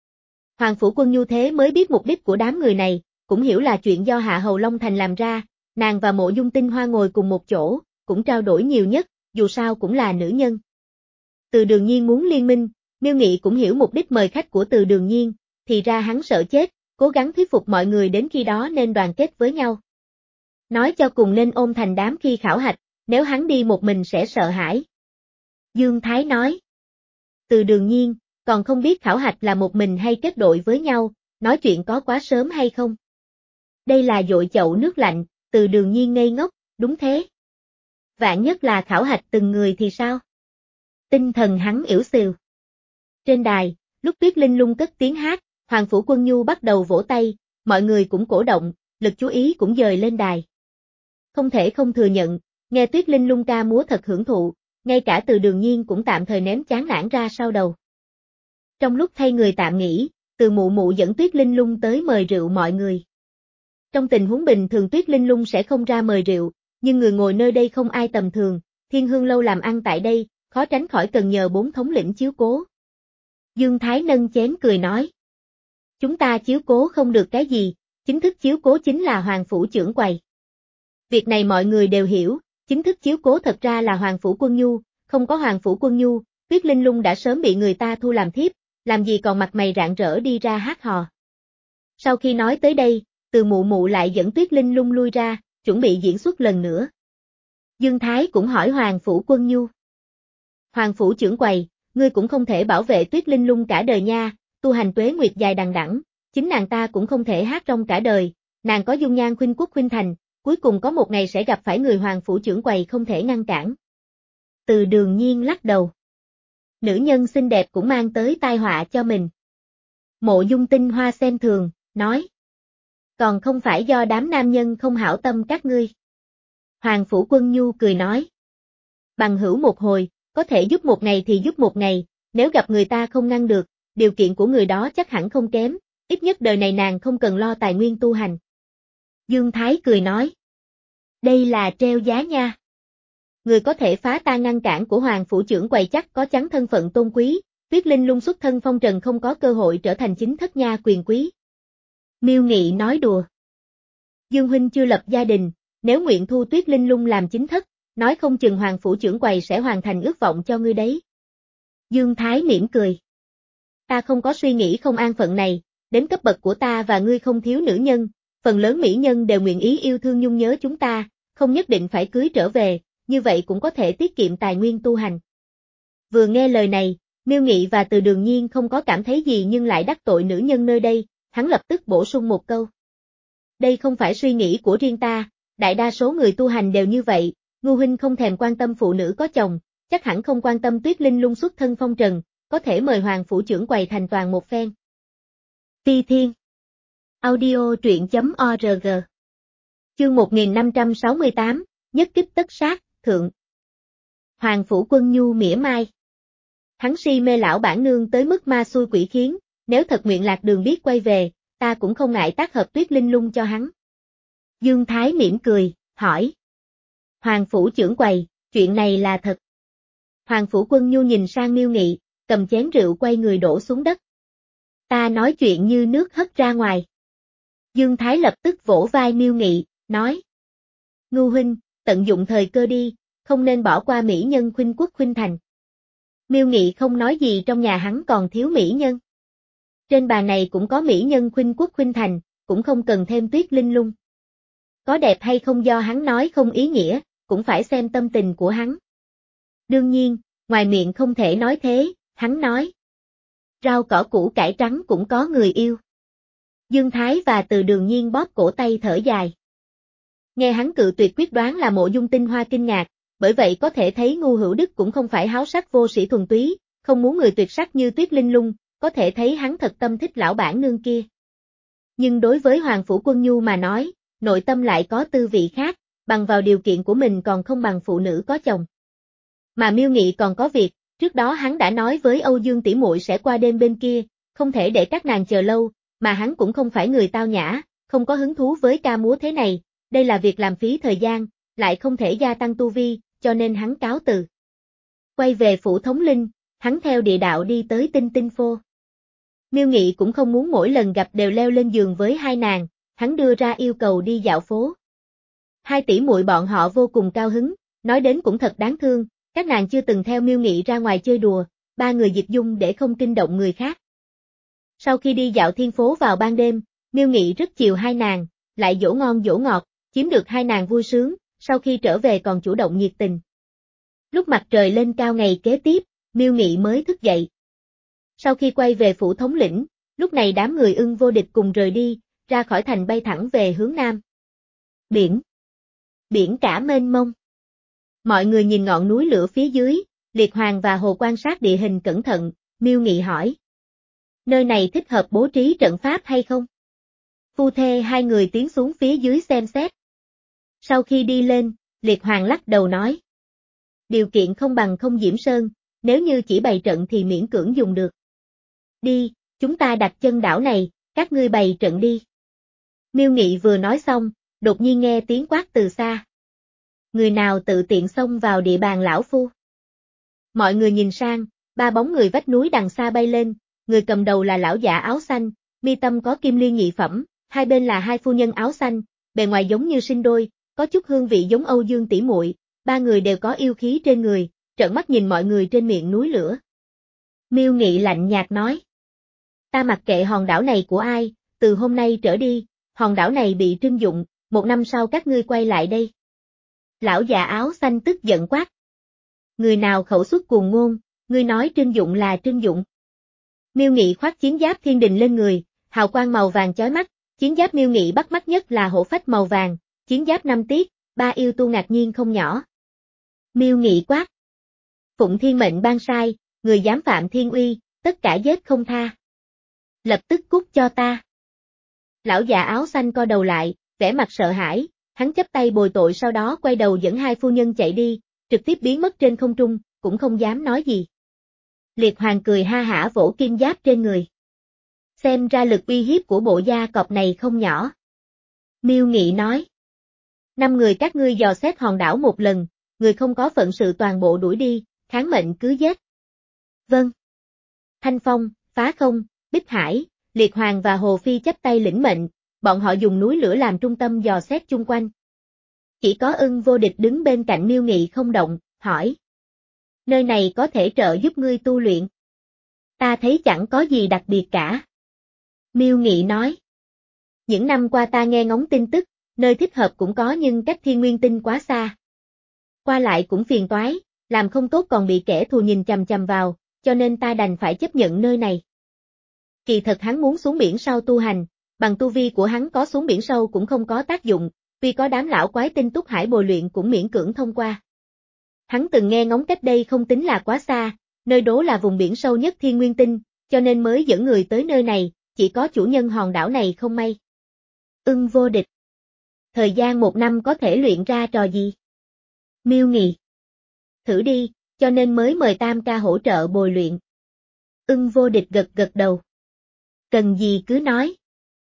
Hoàng Phủ Quân Nhu thế mới biết mục đích của đám người này, cũng hiểu là chuyện do Hạ Hầu Long Thành làm ra, nàng và Mộ Dung Tinh Hoa ngồi cùng một chỗ, cũng trao đổi nhiều nhất, dù sao cũng là nữ nhân. Từ Đường Nhiên muốn liên minh, Miêu Nghị cũng hiểu mục đích mời khách của Từ Đường Nhiên, thì ra hắn sợ chết, cố gắng thuyết phục mọi người đến khi đó nên đoàn kết với nhau. Nói cho cùng nên ôm thành đám khi khảo hạch, nếu hắn đi một mình sẽ sợ hãi. Dương Thái nói. Từ Đường Nhiên, còn không biết khảo hạch là một mình hay kết đội với nhau, nói chuyện có quá sớm hay không? Đây là dội chậu nước lạnh, Từ Đường Nhiên ngây ngốc, đúng thế. Vạn nhất là khảo hạch từng người thì sao? Tinh thần hắn ỉu xìu. Trên đài, lúc Tuyết Linh Lung cất tiếng hát, Hoàng Phủ Quân Nhu bắt đầu vỗ tay, mọi người cũng cổ động, lực chú ý cũng dời lên đài. Không thể không thừa nhận, nghe Tuyết Linh Lung ca múa thật hưởng thụ, ngay cả Từ Đường Nhiên cũng tạm thời ném chán nản ra sau đầu. Trong lúc thay người tạm nghỉ, Từ Mụ Mụ dẫn Tuyết Linh Lung tới mời rượu mọi người. Trong tình huống bình thường Tuyết Linh Lung sẽ không ra mời rượu, nhưng người ngồi nơi đây không ai tầm thường, Thiên Hương Lâu làm ăn tại đây, khó tránh khỏi cần nhờ bốn thống lĩnh chiếu cố. Dương Thái nâng chén cười nói. Chúng ta chiếu cố không được cái gì, chính thức chiếu cố chính là Hoàng Phủ trưởng quầy. Việc này mọi người đều hiểu, chính thức chiếu cố thật ra là Hoàng Phủ Quân Nhu, không có Hoàng Phủ Quân Nhu, Tuyết Linh Lung đã sớm bị người ta thu làm thiếp, làm gì còn mặt mày rạng rỡ đi ra hát hò. Sau khi nói tới đây, Từ Mụ Mụ lại dẫn Tuyết Linh Lung lui ra, chuẩn bị diễn xuất lần nữa. Dương Thái cũng hỏi Hoàng Phủ Quân Nhu. Hoàng Phủ trưởng quầy, ngươi cũng không thể bảo vệ Tuyết Linh Lung cả đời nha, tu hành tuế nguyệt dài đằng đẵng, chính nàng ta cũng không thể hát trong cả đời, nàng có dung nhan khuynh quốc khuynh thành, cuối cùng có một ngày sẽ gặp phải người Hoàng Phủ trưởng quầy không thể ngăn cản. Từ Đường Nhiên lắc đầu. Nữ nhân xinh đẹp cũng mang tới tai họa cho mình. Mộ Dung Tinh Hoa xem thường, nói. Còn không phải do đám nam nhân không hảo tâm các ngươi. Hoàng Phủ Quân Nhu cười nói. Bằng hữu một hồi, có thể giúp một ngày thì giúp một ngày, nếu gặp người ta không ngăn được, điều kiện của người đó chắc hẳn không kém, ít nhất đời này nàng không cần lo tài nguyên tu hành. Dương Thái cười nói. Đây là treo giá nha. Người có thể phá tan ngăn cản của Hoàng Phủ trưởng quầy chắc có chắn thân phận tôn quý, Tuyết Linh Lung xuất thân phong trần không có cơ hội trở thành chính thất nha quyền quý. Miêu Nghị nói đùa. Dương huynh chưa lập gia đình, nếu nguyện thu Tuyết Linh Lung làm chính thất, nói không chừng Hoàng Phủ trưởng quầy sẽ hoàn thành ước vọng cho ngươi đấy. Dương Thái mỉm cười. Ta không có suy nghĩ không an phận này, đến cấp bậc của ta và ngươi không thiếu nữ nhân, phần lớn mỹ nhân đều nguyện ý yêu thương nhung nhớ chúng ta, không nhất định phải cưới trở về, như vậy cũng có thể tiết kiệm tài nguyên tu hành. Vừa nghe lời này, Miêu Nghị và Từ Đường Nhiên không có cảm thấy gì nhưng lại đắc tội nữ nhân nơi đây, hắn lập tức bổ sung một câu. Đây không phải suy nghĩ của riêng ta, đại đa số người tu hành đều như vậy, Ngưu huynh không thèm quan tâm phụ nữ có chồng, chắc hẳn không quan tâm Tuyết Linh Lung xuất thân phong trần, có thể mời Hoàng Phủ trưởng quầy thành toàn một phen. Phi Thiên Audio truyện chấm org Chương một nghìn năm trăm sáu mươi tám, nhất kích tất sát, thượng. Hoàng Phủ Quân Nhu mỉa mai. Hắn si mê lão bản nương tới mức ma xui quỷ khiến, nếu thật nguyện lạc đường biết quay về, ta cũng không ngại tác hợp Tuyết Linh Lung cho hắn. Dương Thái mỉm cười, hỏi. Hoàng Phủ trưởng quầy, chuyện này là thật. Hoàng Phủ Quân Nhu nhìn sang Miêu Nghị, cầm chén rượu quay người đổ xuống đất. Ta nói chuyện như nước hất ra ngoài. Dương Thái lập tức vỗ vai Miêu Nghị, nói. Ngưu huynh, tận dụng thời cơ đi, không nên bỏ qua mỹ nhân khuynh quốc khuynh thành. Miêu Nghị không nói gì trong nhà hắn còn thiếu mỹ nhân. Trên bàn này cũng có mỹ nhân khuynh quốc khuynh thành, cũng không cần thêm Tuyết Linh Lung. Có đẹp hay không do hắn nói không ý nghĩa, cũng phải xem tâm tình của hắn. Đương nhiên, ngoài miệng không thể nói thế, hắn nói. Rau cỏ củ cải trắng cũng có người yêu. Dương Thái và Từ Đường Nhiên bóp cổ tay thở dài. Nghe hắn cự tuyệt quyết đoán là Mộ Dung Tinh Hoa kinh ngạc, bởi vậy có thể thấy Ngu Hữu Đức cũng không phải háo sắc vô sĩ thuần túy, không muốn người tuyệt sắc như Tuyết Linh Lung, có thể thấy hắn thật tâm thích lão bản nương kia. Nhưng đối với Hoàng Phủ Quân Nhu mà nói, nội tâm lại có tư vị khác, bằng vào điều kiện của mình còn không bằng phụ nữ có chồng. Mà Miêu Nghị còn có việc, trước đó hắn đã nói với Âu Dương tỷ muội sẽ qua đêm bên kia, không thể để các nàng chờ lâu, mà hắn cũng không phải người tao nhã, không có hứng thú với ca múa thế này, đây là việc làm phí thời gian, lại không thể gia tăng tu vi, cho nên hắn cáo từ. Quay về phủ thống linh, hắn theo địa đạo đi tới Tinh Tinh Phô. Miêu Nghị cũng không muốn mỗi lần gặp đều leo lên giường với hai nàng, hắn đưa ra yêu cầu đi dạo phố. Hai tỷ muội bọn họ vô cùng cao hứng, nói đến cũng thật đáng thương, các nàng chưa từng theo Miêu Nghị ra ngoài chơi đùa, ba người dịch dung để không kinh động người khác. Sau khi đi dạo thiên phố vào ban đêm, Miêu Nghị rất chiều hai nàng, lại dỗ ngon dỗ ngọt, chiếm được hai nàng vui sướng, sau khi trở về còn chủ động nhiệt tình. Lúc mặt trời lên cao ngày kế tiếp, Miêu Nghị mới thức dậy. Sau khi quay về phủ thống lĩnh, lúc này đám người Ưng Vô Địch cùng rời đi, ra khỏi thành bay thẳng về hướng nam. Biển. Biển cả mênh mông. Mọi người nhìn ngọn núi lửa phía dưới, Liệt Hoàng và Hồ quan sát địa hình cẩn thận, Miêu Nghị hỏi. Nơi này thích hợp bố trí trận pháp hay không? Phu thê hai người tiến xuống phía dưới xem xét. Sau khi đi lên, Liệt Hoàng lắc đầu nói. Điều kiện không bằng không Diễm Sơn, nếu như chỉ bày trận thì miễn cưỡng dùng được. Đi, chúng ta đặt chân đảo này, các ngươi bày trận đi. Miêu Nghị vừa nói xong, đột nhiên nghe tiếng quát từ xa. Người nào tự tiện xông vào địa bàn lão phu? Mọi người nhìn sang, ba bóng người vách núi đằng xa bay lên, người cầm đầu là lão giả áo xanh, mi tâm có kim liên nhị phẩm, hai bên là hai phu nhân áo xanh, bề ngoài giống như sinh đôi, có chút hương vị giống Âu Dương tỷ muội, ba người đều có yêu khí trên người, trợn mắt nhìn mọi người trên miệng núi lửa. Miêu Nghị lạnh nhạt nói. Ta mặc kệ hòn đảo này của ai, từ hôm nay trở đi, hòn đảo này bị trưng dụng, một năm sau các ngươi quay lại đây. Lão già áo xanh tức giận quát. Người nào khẩu xuất cuồng ngôn, ngươi nói trưng dụng là trưng dụng. Miêu Nghị khoác chiến giáp thiên đình lên người, hào quang màu vàng chói mắt, chiến giáp Miêu Nghị bắt mắt nhất là hổ phách màu vàng, chiến giáp năm tiết, ba yêu tu ngạc nhiên không nhỏ. Miêu Nghị quát. Phụng thiên mệnh ban sai, người dám phạm thiên uy, tất cả giết không tha. Lập tức cút cho ta. Lão già áo xanh co đầu lại, vẻ mặt sợ hãi, hắn chấp tay bồi tội sau đó quay đầu dẫn hai phu nhân chạy đi, trực tiếp biến mất trên không trung, cũng không dám nói gì. Liệt Hoàng cười ha hả vỗ kim giáp trên người. Xem ra lực uy hiếp của bộ gia cọp này không nhỏ. Miêu Nghị nói. Năm người các ngươi dò xét hòn đảo một lần, người không có phận sự toàn bộ đuổi đi, kháng mệnh cứ giết. Vâng. Thanh Phong, Phá Không, Bích Hải, Liệt Hoàng và Hồ Phi chấp tay lĩnh mệnh, bọn họ dùng núi lửa làm trung tâm dò xét chung quanh. Chỉ có Ưng Vô Địch đứng bên cạnh Miêu Nghị không động, hỏi. Nơi này có thể trợ giúp ngươi tu luyện. Ta thấy chẳng có gì đặc biệt cả. Miêu Nghị nói. Những năm qua ta nghe ngóng tin tức, nơi thích hợp cũng có nhưng cách Thiên Nguyên Tinh quá xa. Qua lại cũng phiền toái, làm không tốt còn bị kẻ thù nhìn chằm chằm vào, cho nên ta đành phải chấp nhận nơi này. Kỳ thật hắn muốn xuống biển sâu tu hành, bằng tu vi của hắn có xuống biển sâu cũng không có tác dụng, vì có đám lão quái tinh túc hải bồi luyện cũng miễn cưỡng thông qua. Hắn từng nghe ngóng cách đây không tính là quá xa, nơi đó là vùng biển sâu nhất Thiên Nguyên Tinh, cho nên mới dẫn người tới nơi này, chỉ có chủ nhân hòn đảo này không may. Ưng Vô Địch. Thời gian một năm có thể luyện ra trò gì? Miêu Nghị. Thử đi, cho nên mới mời Tam ca hỗ trợ bồi luyện. Ưng Vô Địch gật gật đầu. Cần gì cứ nói.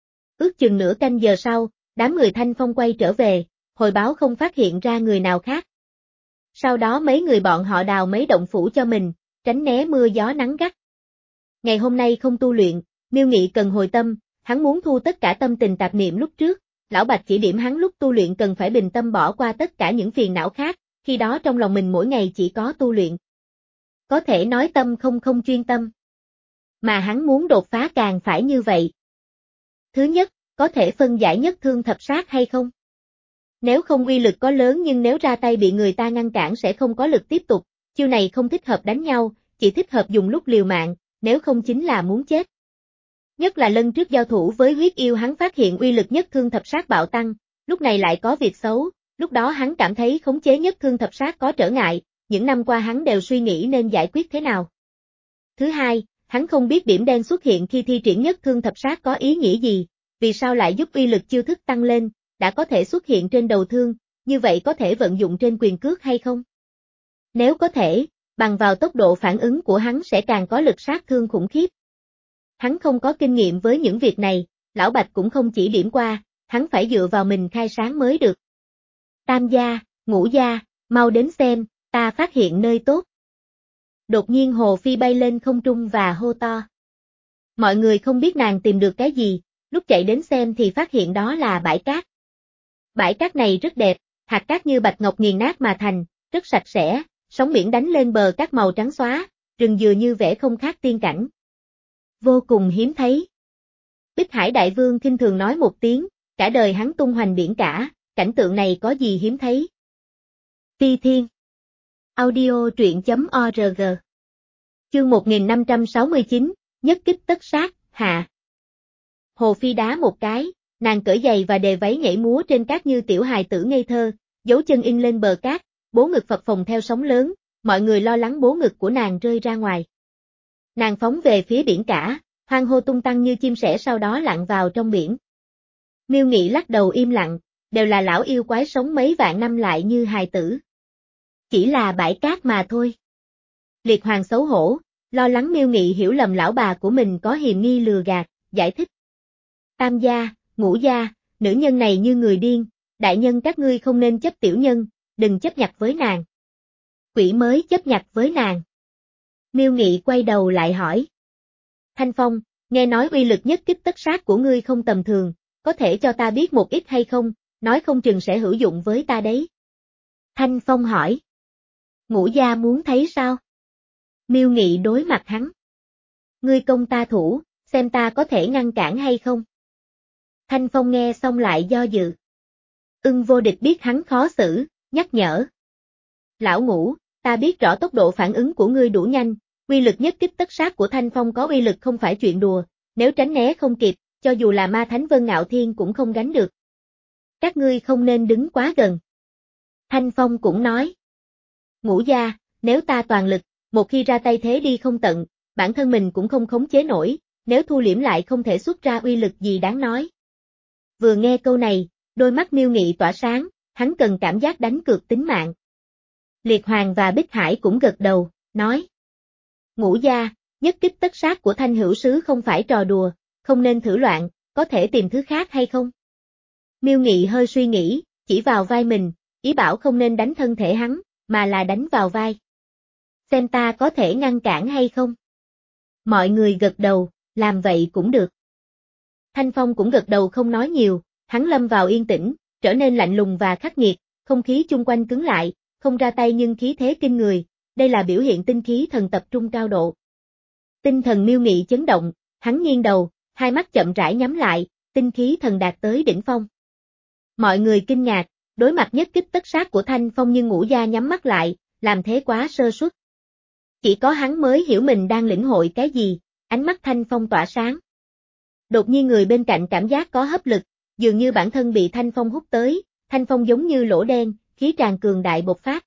Ước chừng nửa canh giờ sau, đám người Thanh Phong quay trở về, hồi báo không phát hiện ra người nào khác. Sau đó mấy người bọn họ đào mấy động phủ cho mình, tránh né mưa gió nắng gắt. Ngày hôm nay không tu luyện, Miêu Nghị cần hồi tâm, hắn muốn thu tất cả tâm tình tạp niệm lúc trước, Lão Bạch chỉ điểm hắn lúc tu luyện cần phải bình tâm bỏ qua tất cả những phiền não khác, khi đó trong lòng mình mỗi ngày chỉ có tu luyện. Có thể nói tâm không không chuyên tâm. Mà hắn muốn đột phá càng phải như vậy. Thứ nhất, có thể phân giải nhất thương thập sát hay không? Nếu không uy lực có lớn nhưng nếu ra tay bị người ta ngăn cản sẽ không có lực tiếp tục, chiêu này không thích hợp đánh nhau, chỉ thích hợp dùng lúc liều mạng, nếu không chính là muốn chết. Nhất là lần trước giao thủ với huyết yêu hắn phát hiện uy lực nhất thương thập sát bạo tăng, lúc này lại có việc xấu, lúc đó hắn cảm thấy khống chế nhất thương thập sát có trở ngại, những năm qua hắn đều suy nghĩ nên giải quyết thế nào. Thứ hai, hắn không biết điểm đen xuất hiện khi thi triển nhất thương thập sát có ý nghĩa gì, vì sao lại giúp uy lực chiêu thức tăng lên, đã có thể xuất hiện trên đầu thương, như vậy có thể vận dụng trên quyền cước hay không? Nếu có thể, bằng vào tốc độ phản ứng của hắn sẽ càng có lực sát thương khủng khiếp. Hắn không có kinh nghiệm với những việc này, Lão Bạch cũng không chỉ điểm qua, hắn phải dựa vào mình khai sáng mới được. Tam gia, Ngũ gia, mau đến xem, ta phát hiện nơi tốt. Đột nhiên Hồ Phi bay lên không trung và hô to. Mọi người không biết nàng tìm được cái gì, lúc chạy đến xem thì phát hiện đó là bãi cát. Bãi cát này rất đẹp, hạt cát như bạch ngọc nghiền nát mà thành, rất sạch sẽ, sóng biển đánh lên bờ cát màu trắng xóa, rừng dừa như vẽ không khác tiên cảnh. Vô cùng hiếm thấy. Bích Hải Đại Vương khinh thường nói một tiếng, cả đời hắn tung hoành biển cả, cảnh tượng này có gì hiếm thấy. Phi Thiên. Audio truyện chấm org. Chương một nghìn năm trăm sáu mươi chín, nhất kích tất sát, hạ. Hồ Phi đá một cái, nàng cởi giày và đề váy nhảy múa trên cát như tiểu hài tử ngây thơ, dấu chân in lên bờ cát, bố ngực phập phồng theo sóng lớn, mọi người lo lắng bố ngực của nàng rơi ra ngoài. Nàng phóng về phía biển cả, hoang hô tung tăng như chim sẻ sau đó lặn vào trong biển. Miêu Nghị lắc đầu im lặng, đều là lão yêu quái sống mấy vạn năm lại như hài tử. Chỉ là bãi cát mà thôi. Liệt Hoàng xấu hổ, lo lắng Miêu Nghị hiểu lầm lão bà của mình có hiềm nghi lừa gạt, giải thích. Tam gia, ngũ gia, nữ nhân này như người điên, đại nhân các ngươi không nên chấp tiểu nhân, đừng chấp nhặt với nàng. Quỷ mới chấp nhặt với nàng. Miêu Nghị quay đầu lại hỏi. Thanh Phong, nghe nói uy lực nhất kích tất sát của ngươi không tầm thường, có thể cho ta biết một ít hay không, nói không chừng sẽ hữu dụng với ta đấy. Thanh Phong hỏi. Ngũ gia muốn thấy sao? Miêu Nghị đối mặt hắn. Ngươi công ta thủ, xem ta có thể ngăn cản hay không? Thanh Phong nghe xong lại do dự. Ưng Vô Địch biết hắn khó xử, nhắc nhở. Lão Ngũ, ta biết rõ tốc độ phản ứng của ngươi đủ nhanh, uy lực nhất kích tất sát của Thanh Phong có uy lực không phải chuyện đùa, nếu tránh né không kịp, cho dù là ma thánh Vân Ngạo Thiên cũng không gánh được. Các ngươi không nên đứng quá gần. Thanh Phong cũng nói. Ngũ gia, nếu ta toàn lực, một khi ra tay thế đi không tận, bản thân mình cũng không khống chế nổi, nếu thu liễm lại không thể xuất ra uy lực gì đáng nói. Vừa nghe câu này, đôi mắt Miêu Nghị tỏa sáng, hắn cần cảm giác đánh cược tính mạng. Liệt Hoàng và Bích Hải cũng gật đầu, nói. Ngũ gia, nhất kích tất sát của Thanh Hữu Sứ không phải trò đùa, không nên thử loạn, có thể tìm thứ khác hay không? Miêu Nghị hơi suy nghĩ, chỉ vào vai mình, ý bảo không nên đánh thân thể hắn, mà là đánh vào vai. Xem ta có thể ngăn cản hay không? Mọi người gật đầu, làm vậy cũng được. Thanh Phong cũng gật đầu không nói nhiều, hắn lâm vào yên tĩnh, trở nên lạnh lùng và khắc nghiệt, không khí chung quanh cứng lại, không ra tay nhưng khí thế kinh người, đây là biểu hiện tinh khí thần tập trung cao độ. Tinh thần Miêu Nghị chấn động, hắn nghiêng đầu, hai mắt chậm rãi nhắm lại, tinh khí thần đạt tới đỉnh phong. Mọi người kinh ngạc, đối mặt nhất kích tất sát của Thanh Phong nhưng Ngũ gia nhắm mắt lại, làm thế quá sơ suất. Chỉ có hắn mới hiểu mình đang lĩnh hội cái gì, ánh mắt Thanh Phong tỏa sáng. Đột nhiên người bên cạnh cảm giác có hấp lực, dường như bản thân bị Thanh Phong hút tới, Thanh Phong giống như lỗ đen, khí tràn cường đại bộc phát.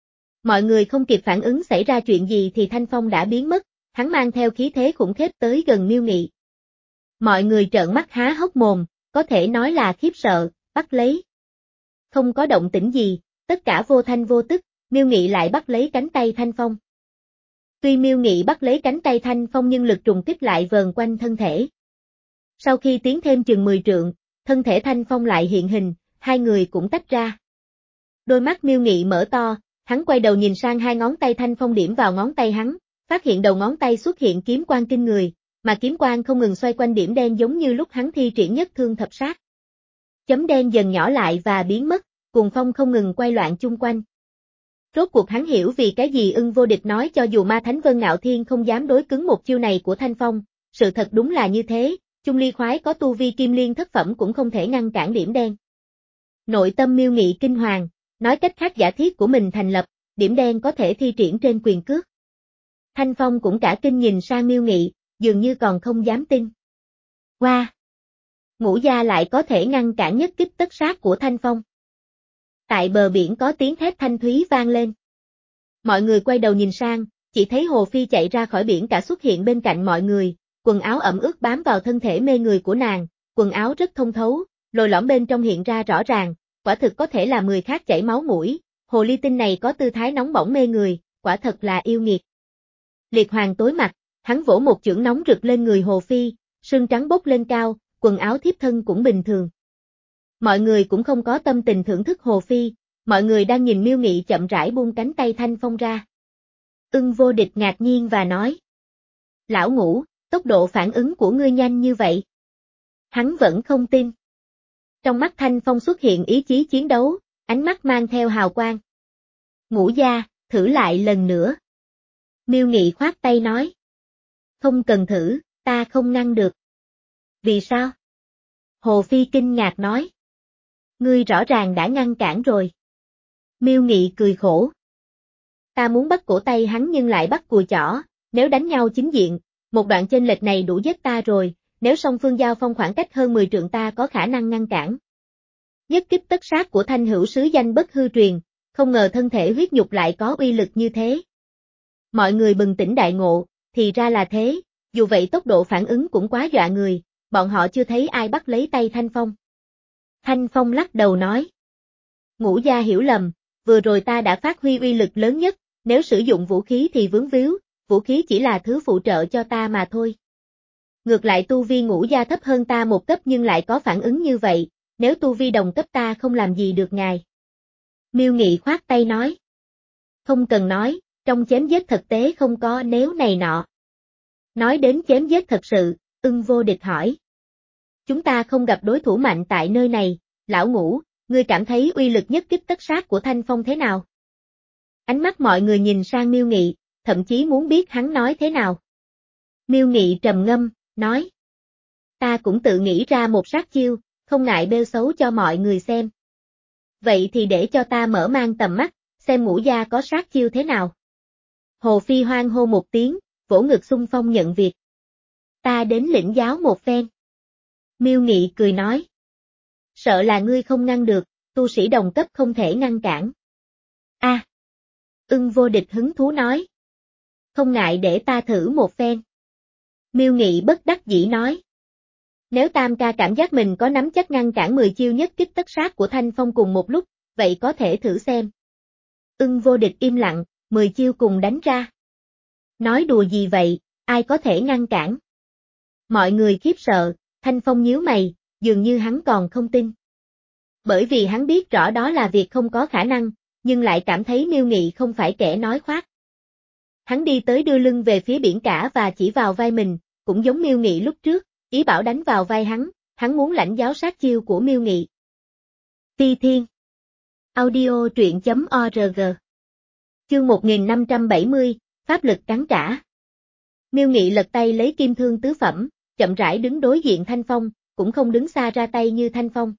Mọi người không kịp phản ứng xảy ra chuyện gì thì Thanh Phong đã biến mất, hắn mang theo khí thế khủng khiếp tới gần Miêu Nghị. Mọi người trợn mắt há hốc mồm, có thể nói là khiếp sợ, bắt lấy. Không có động tĩnh gì, tất cả vô thanh vô tức, Miêu Nghị lại bắt lấy cánh tay Thanh Phong. Tuy Miêu Nghị bắt lấy cánh tay Thanh Phong nhưng lực trùng kích lại vờn quanh thân thể. Sau khi tiến thêm chừng mười trượng, thân thể Thanh Phong lại hiện hình, hai người cũng tách ra. Đôi mắt Miêu Nghị mở to, hắn quay đầu nhìn sang hai ngón tay Thanh Phong điểm vào ngón tay hắn, phát hiện đầu ngón tay xuất hiện kiếm quang kinh người, mà kiếm quang không ngừng xoay quanh điểm đen giống như lúc hắn thi triển nhất thương thập sát. Chấm đen dần nhỏ lại và biến mất, cuồng phong không ngừng quay loạn chung quanh. Rốt cuộc hắn hiểu vì cái gì Ưng Vô Địch nói cho dù ma thánh Vân Ngạo Thiên không dám đối cứng một chiêu này của Thanh Phong, sự thật đúng là như thế, Chung Ly khoái có tu vi kim liên thất phẩm cũng không thể ngăn cản điểm đen. Nội tâm Miêu Nghị kinh hoàng, nói cách khác giả thiết của mình thành lập, điểm đen có thể thi triển trên quyền cước. Thanh Phong cũng cả kinh nhìn sang Miêu Nghị, dường như còn không dám tin. Wow! Ngũ gia lại có thể ngăn cản nhất kích tất sát của Thanh Phong. Tại bờ biển có tiếng thét thanh thúy vang lên. Mọi người quay đầu nhìn sang, chỉ thấy Hồ Phi chạy ra khỏi biển cả xuất hiện bên cạnh mọi người, quần áo ẩm ướt bám vào thân thể mê người của nàng, quần áo rất thông thấu, lồi lõm bên trong hiện ra rõ ràng, quả thực có thể là người khác chảy máu mũi, hồ ly tinh này có tư thái nóng bỏng mê người, quả thật là yêu nghiệt. Liệt Hoàng tối mặt, hắn vỗ một chưởng nóng rực lên người Hồ Phi, sương trắng bốc lên cao, quần áo thiếp thân cũng bình thường. Mọi người cũng không có tâm tình thưởng thức Hồ Phi, mọi người đang nhìn Miêu Nghị chậm rãi buông cánh tay Thanh Phong ra. Ưng Vô Địch ngạc nhiên và nói. Lão Ngũ, tốc độ phản ứng của ngươi nhanh như vậy. Hắn vẫn không tin. Trong mắt Thanh Phong xuất hiện ý chí chiến đấu, ánh mắt mang theo hào quang. Ngũ gia, thử lại lần nữa. Miêu Nghị khoát tay nói. Không cần thử, ta không ngăn được. Vì sao? Hồ Phi kinh ngạc nói. Ngươi rõ ràng đã ngăn cản rồi. Miêu Nghị cười khổ. Ta muốn bắt cổ tay hắn nhưng lại bắt cùi chỏ, nếu đánh nhau chính diện, một đoạn chênh lệch này đủ giết ta rồi, nếu song phương giao phong khoảng cách hơn mười trượng ta có khả năng ngăn cản. Nhất kích tất sát của Thanh Hữu sứ danh bất hư truyền, không ngờ thân thể huyết nhục lại có uy lực như thế. Mọi người bừng tỉnh đại ngộ, thì ra là thế, dù vậy tốc độ phản ứng cũng quá dọa người, bọn họ chưa thấy ai bắt lấy tay Thanh Phong. Thanh Phong lắc đầu nói. Ngũ gia hiểu lầm, vừa rồi ta đã phát huy uy lực lớn nhất, nếu sử dụng vũ khí thì vướng víu, vũ khí chỉ là thứ phụ trợ cho ta mà thôi. Ngược lại tu vi ngũ gia thấp hơn ta một cấp nhưng lại có phản ứng như vậy, nếu tu vi đồng cấp ta không làm gì được ngài. Miêu Nghị khoát tay nói. Không cần nói, trong chém giết thực tế không có nếu này nọ. Nói đến chém giết thật sự, Ưng Vô Địch hỏi. Chúng ta không gặp đối thủ mạnh tại nơi này, lão Ngũ, ngươi cảm thấy uy lực nhất kích tất sát của Thanh Phong thế nào? Ánh mắt mọi người nhìn sang Miêu Nghị, thậm chí muốn biết hắn nói thế nào. Miêu Nghị trầm ngâm, nói. Ta cũng tự nghĩ ra một sát chiêu, không ngại bêu xấu cho mọi người xem. Vậy thì để cho ta mở mang tầm mắt, xem Ngũ gia có sát chiêu thế nào. Hồ Phi hoan hô một tiếng, vỗ ngực xung phong nhận việc. Ta đến lĩnh giáo một phen. Miêu Nghị cười nói. Sợ là ngươi không ngăn được, tu sĩ đồng cấp không thể ngăn cản. A. À, Ưng Vô Địch hứng thú nói. Không ngại để ta thử một phen. Miêu Nghị bất đắc dĩ nói. Nếu Tam ca cảm giác mình có nắm chắc ngăn cản mười chiêu nhất kích tất sát của Thanh Phong cùng một lúc, vậy có thể thử xem. Ưng Vô Địch im lặng, mười chiêu cùng đánh ra. Nói đùa gì vậy, ai có thể ngăn cản? Mọi người khiếp sợ, Thanh Phong nhíu mày, dường như hắn còn không tin. Bởi vì hắn biết rõ đó là việc không có khả năng, nhưng lại cảm thấy Miêu Nghị không phải kẻ nói khoác. Hắn đi tới đưa lưng về phía biển cả và chỉ vào vai mình, cũng giống Miêu Nghị lúc trước, ý bảo đánh vào vai hắn, hắn muốn lãnh giáo sát chiêu của Miêu Nghị. Ti Thiên Audio truyện chấm org Chương một nghìn năm trăm bảy mươi, Pháp lực cắn trả. Miêu Nghị lật tay lấy kim thương tứ phẩm, chậm rãi đứng đối diện Thanh Phong, cũng không đứng xa ra tay như Thanh Phong.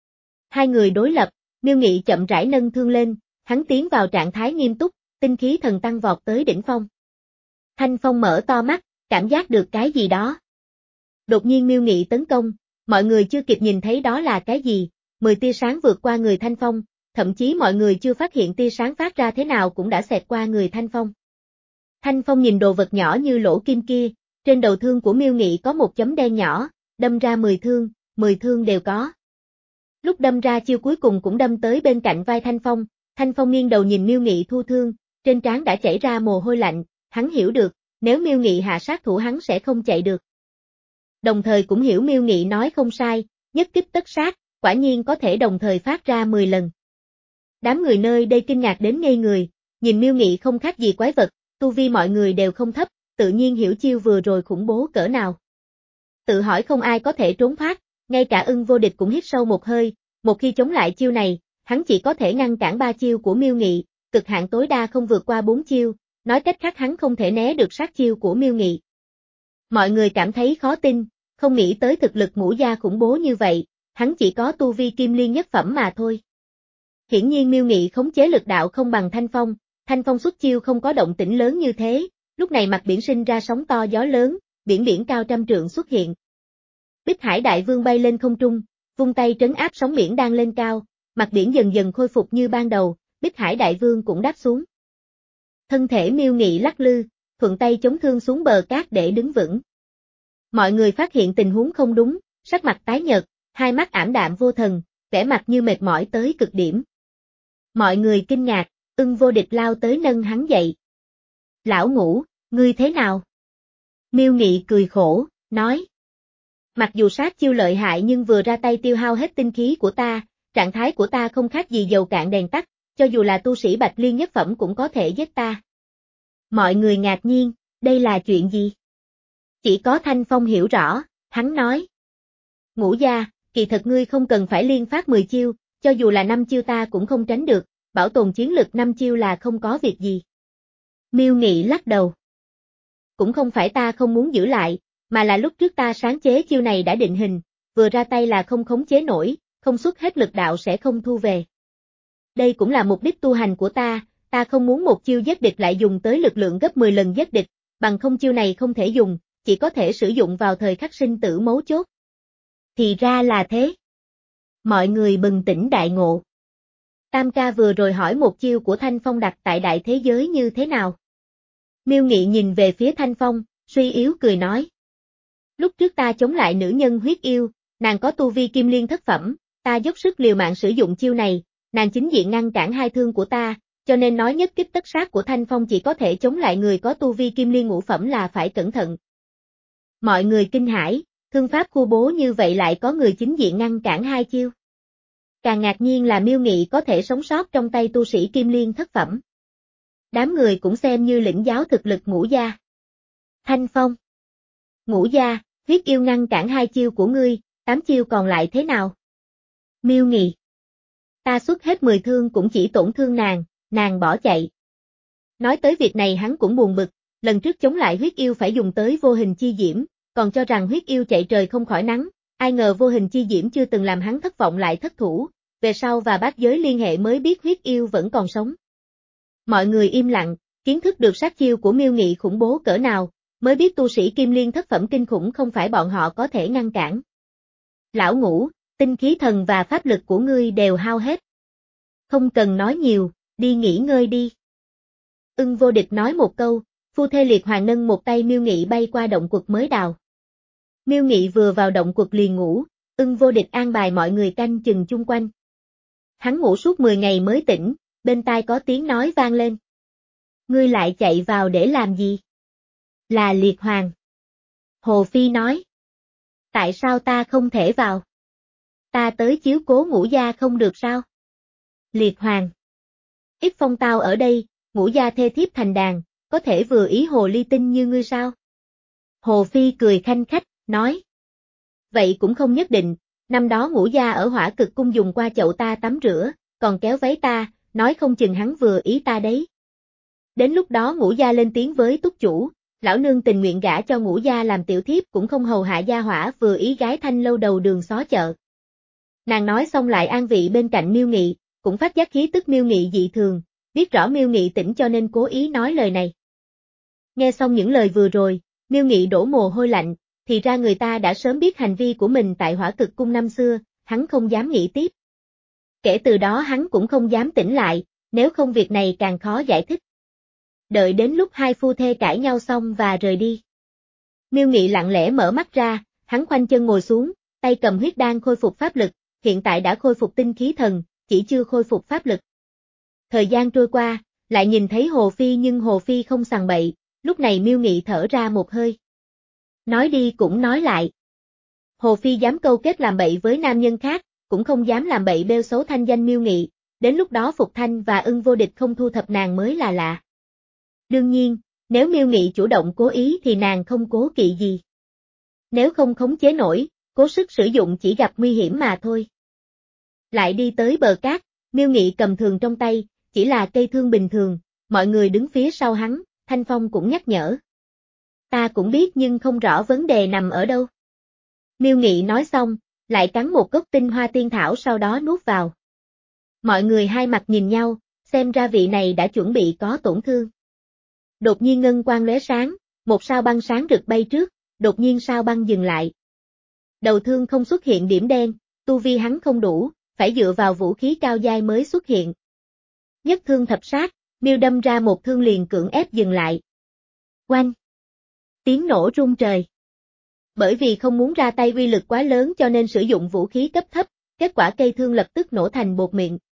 Hai người đối lập, Miêu Nghị chậm rãi nâng thương lên, hắn tiến vào trạng thái nghiêm túc, tinh khí thần tăng vọt tới đỉnh phong. Thanh Phong mở to mắt, cảm giác được cái gì đó. Đột nhiên Miêu Nghị tấn công, mọi người chưa kịp nhìn thấy đó là cái gì, mười tia sáng vượt qua người Thanh Phong, thậm chí mọi người chưa phát hiện tia sáng phát ra thế nào cũng đã xẹt qua người Thanh Phong. Thanh Phong nhìn đồ vật nhỏ như lỗ kim kia, trên đầu thương của Miêu Nghị có một chấm đen nhỏ, đâm ra mười thương, mười thương đều có. Lúc đâm ra chiêu cuối cùng cũng đâm tới bên cạnh vai Thanh Phong, Thanh Phong nghiêng đầu nhìn Miêu Nghị thu thương, trên trán đã chảy ra mồ hôi lạnh, hắn hiểu được, nếu Miêu Nghị hạ sát thủ hắn sẽ không chạy được. Đồng thời cũng hiểu Miêu Nghị nói không sai, nhất kích tất sát, quả nhiên có thể đồng thời phát ra mười lần. Đám người nơi đây kinh ngạc đến ngây người, nhìn Miêu Nghị không khác gì quái vật, tu vi mọi người đều không thấp, tự nhiên hiểu chiêu vừa rồi khủng bố cỡ nào. Tự hỏi không ai có thể trốn thoát, ngay cả Ưng Vô Địch cũng hít sâu một hơi, một khi chống lại chiêu này, hắn chỉ có thể ngăn cản ba chiêu của Miêu Nghị, cực hạn tối đa không vượt qua bốn chiêu, nói cách khác hắn không thể né được sát chiêu của Miêu Nghị. Mọi người cảm thấy khó tin, không nghĩ tới thực lực Ngũ gia khủng bố như vậy, hắn chỉ có tu vi kim liên nhất phẩm mà thôi. Hiển nhiên Miêu Nghị khống chế lực đạo không bằng Thanh Phong, Thanh Phong xuất chiêu không có động tĩnh lớn như thế, lúc này mặt biển sinh ra sóng to gió lớn, biển biển cao trăm trượng xuất hiện. Bích Hải Đại Vương bay lên không trung, vung tay trấn áp sóng biển đang lên cao, mặt biển dần dần khôi phục như ban đầu, Bích Hải Đại Vương cũng đáp xuống. Thân thể Miêu Nghị lắc lư, thuận tay chống thương xuống bờ cát để đứng vững. Mọi người phát hiện tình huống không đúng, sắc mặt tái nhợt, hai mắt ảm đạm vô thần, vẻ mặt như mệt mỏi tới cực điểm. Mọi người kinh ngạc, Ưng Vô Địch lao tới nâng hắn dậy. Lão Ngũ, ngươi thế nào? Miêu Nghị cười khổ, nói. Mặc dù sát chiêu lợi hại nhưng vừa ra tay tiêu hao hết tinh khí của ta, trạng thái của ta không khác gì dầu cạn đèn tắt, cho dù là tu sĩ Bạch Liên nhất phẩm cũng có thể giết ta. Mọi người ngạc nhiên, đây là chuyện gì? Chỉ có Thanh Phong hiểu rõ, hắn nói. Ngũ gia, kỳ thật ngươi không cần phải liên phát mười chiêu, cho dù là năm chiêu ta cũng không tránh được, bảo tồn chiến lực năm chiêu là không có việc gì. Miêu Nghị lắc đầu. Cũng không phải ta không muốn giữ lại, mà là lúc trước ta sáng chế chiêu này đã định hình, vừa ra tay là không khống chế nổi, không xuất hết lực đạo sẽ không thu về. Đây cũng là mục đích tu hành của ta, ta không muốn một chiêu giết địch lại dùng tới lực lượng gấp mười lần giết địch, bằng không chiêu này không thể dùng, chỉ có thể sử dụng vào thời khắc sinh tử mấu chốt. Thì ra là thế. Mọi người bừng tỉnh đại ngộ. Tam ca vừa rồi hỏi một chiêu của Thanh Phong đặt tại đại thế giới như thế nào? Miêu Nghị nhìn về phía Thanh Phong, suy yếu cười nói. Lúc trước ta chống lại nữ nhân huyết yêu, nàng có tu vi kim liên thất phẩm, ta dốc sức liều mạng sử dụng chiêu này, nàng chính diện ngăn cản hai thương của ta, cho nên nói nhất kích tất sát của Thanh Phong chỉ có thể chống lại người có tu vi kim liên ngũ phẩm là phải cẩn thận. Mọi người kinh hãi, thương pháp khu bố như vậy lại có người chính diện ngăn cản hai chiêu. Càng ngạc nhiên là Miêu Nghị có thể sống sót trong tay tu sĩ kim liên thất phẩm. Đám người cũng xem như lĩnh giáo thực lực Ngũ gia. Thanh Phong. Ngũ gia, huyết yêu ngăn cản hai chiêu của ngươi, tám chiêu còn lại thế nào? Miêu Nghị. Ta xuất hết mười thương cũng chỉ tổn thương nàng, nàng bỏ chạy. Nói tới việc này hắn cũng buồn bực, lần trước chống lại huyết yêu phải dùng tới vô hình chi diễm, còn cho rằng huyết yêu chạy trời không khỏi nắng, ai ngờ vô hình chi diễm chưa từng làm hắn thất vọng lại thất thủ, về sau và bát giới liên hệ mới biết huyết yêu vẫn còn sống. Mọi người im lặng, kiến thức được sát chiêu của Miêu Nghị khủng bố cỡ nào, mới biết tu sĩ kim liên thất phẩm kinh khủng không phải bọn họ có thể ngăn cản. Lão Ngũ, tinh khí thần và pháp lực của ngươi đều hao hết. Không cần nói nhiều, đi nghỉ ngơi đi. Ưng Vô Địch nói một câu, phu thê liệt hoàng nâng một tay Miêu Nghị bay qua động quật mới đào. Miêu Nghị vừa vào động quật liền ngủ, Ưng Vô Địch an bài mọi người canh chừng chung quanh. Hắn ngủ suốt mười ngày mới tỉnh, bên tai có tiếng nói vang lên. Ngươi lại chạy vào để làm gì? Là liệt hoàng. Hồ Phi nói. Tại sao ta không thể vào? Ta tới chiếu cố Ngũ gia không được sao? Liệt hoàng. Ít phong tao ở đây, Ngũ gia thê thiếp thành đàn, có thể vừa ý hồ ly tinh như ngươi sao? Hồ Phi cười khanh khách, nói. Vậy cũng không nhất định, năm đó Ngũ gia ở Hỏa Cực cung dùng qua chậu ta tắm rửa, còn kéo váy ta, nói không chừng hắn vừa ý ta đấy. Đến lúc đó Ngũ gia lên tiếng với túc chủ, lão nương tình nguyện gả cho Ngũ gia làm tiểu thiếp cũng không hầu hạ gia hỏa vừa ý gái thanh lâu đầu đường xó chợ. Nàng nói xong lại an vị bên cạnh Miêu Nghị, cũng phát giác khí tức Miêu Nghị dị thường, biết rõ Miêu Nghị tỉnh cho nên cố ý nói lời này. Nghe xong những lời vừa rồi, Miêu Nghị đổ mồ hôi lạnh, thì ra người ta đã sớm biết hành vi của mình tại Hỏa Cực cung năm xưa, hắn không dám nghĩ tiếp. Kể từ đó hắn cũng không dám tỉnh lại, nếu không việc này càng khó giải thích. Đợi đến lúc hai phu thê cãi nhau xong và rời đi. Miêu Nghị lặng lẽ mở mắt ra, hắn khoanh chân ngồi xuống, tay cầm huyết đan khôi phục pháp lực, hiện tại đã khôi phục tinh khí thần, chỉ chưa khôi phục pháp lực. Thời gian trôi qua, lại nhìn thấy Hồ Phi nhưng Hồ Phi không sằng bậy, lúc này Miêu Nghị thở ra một hơi. Nói đi cũng nói lại. Hồ Phi dám câu kết làm bậy với nam nhân khác, cũng không dám làm bậy bêu xấu thanh danh Miêu Nghị, đến lúc đó Phục Thanh và Ưng Vô Địch không thu thập nàng mới là lạ. Đương nhiên, nếu Miêu Nghị chủ động cố ý thì nàng không cố kỵ gì. Nếu không khống chế nổi, cố sức sử dụng chỉ gặp nguy hiểm mà thôi. Lại đi tới bờ cát, Miêu Nghị cầm thương trong tay, chỉ là cây thương bình thường, mọi người đứng phía sau hắn, Thanh Phong cũng nhắc nhở. Ta cũng biết nhưng không rõ vấn đề nằm ở đâu. Miêu Nghị nói xong, lại cắn một gốc tinh hoa tiên thảo sau đó nuốt vào. Mọi người hai mặt nhìn nhau, xem ra vị này đã chuẩn bị có tổn thương. Đột nhiên ngân quang lóe sáng, một sao băng sáng rực bay trước, đột nhiên sao băng dừng lại. Đầu thương không xuất hiện điểm đen, tu vi hắn không đủ, phải dựa vào vũ khí cao giai mới xuất hiện. Nhất thương thập sát, Miêu đâm ra một thương liền cưỡng ép dừng lại. Oanh! Tiếng nổ rung trời. Bởi vì không muốn ra tay uy lực quá lớn cho nên sử dụng vũ khí cấp thấp, kết quả cây thương lập tức nổ thành bột mịn,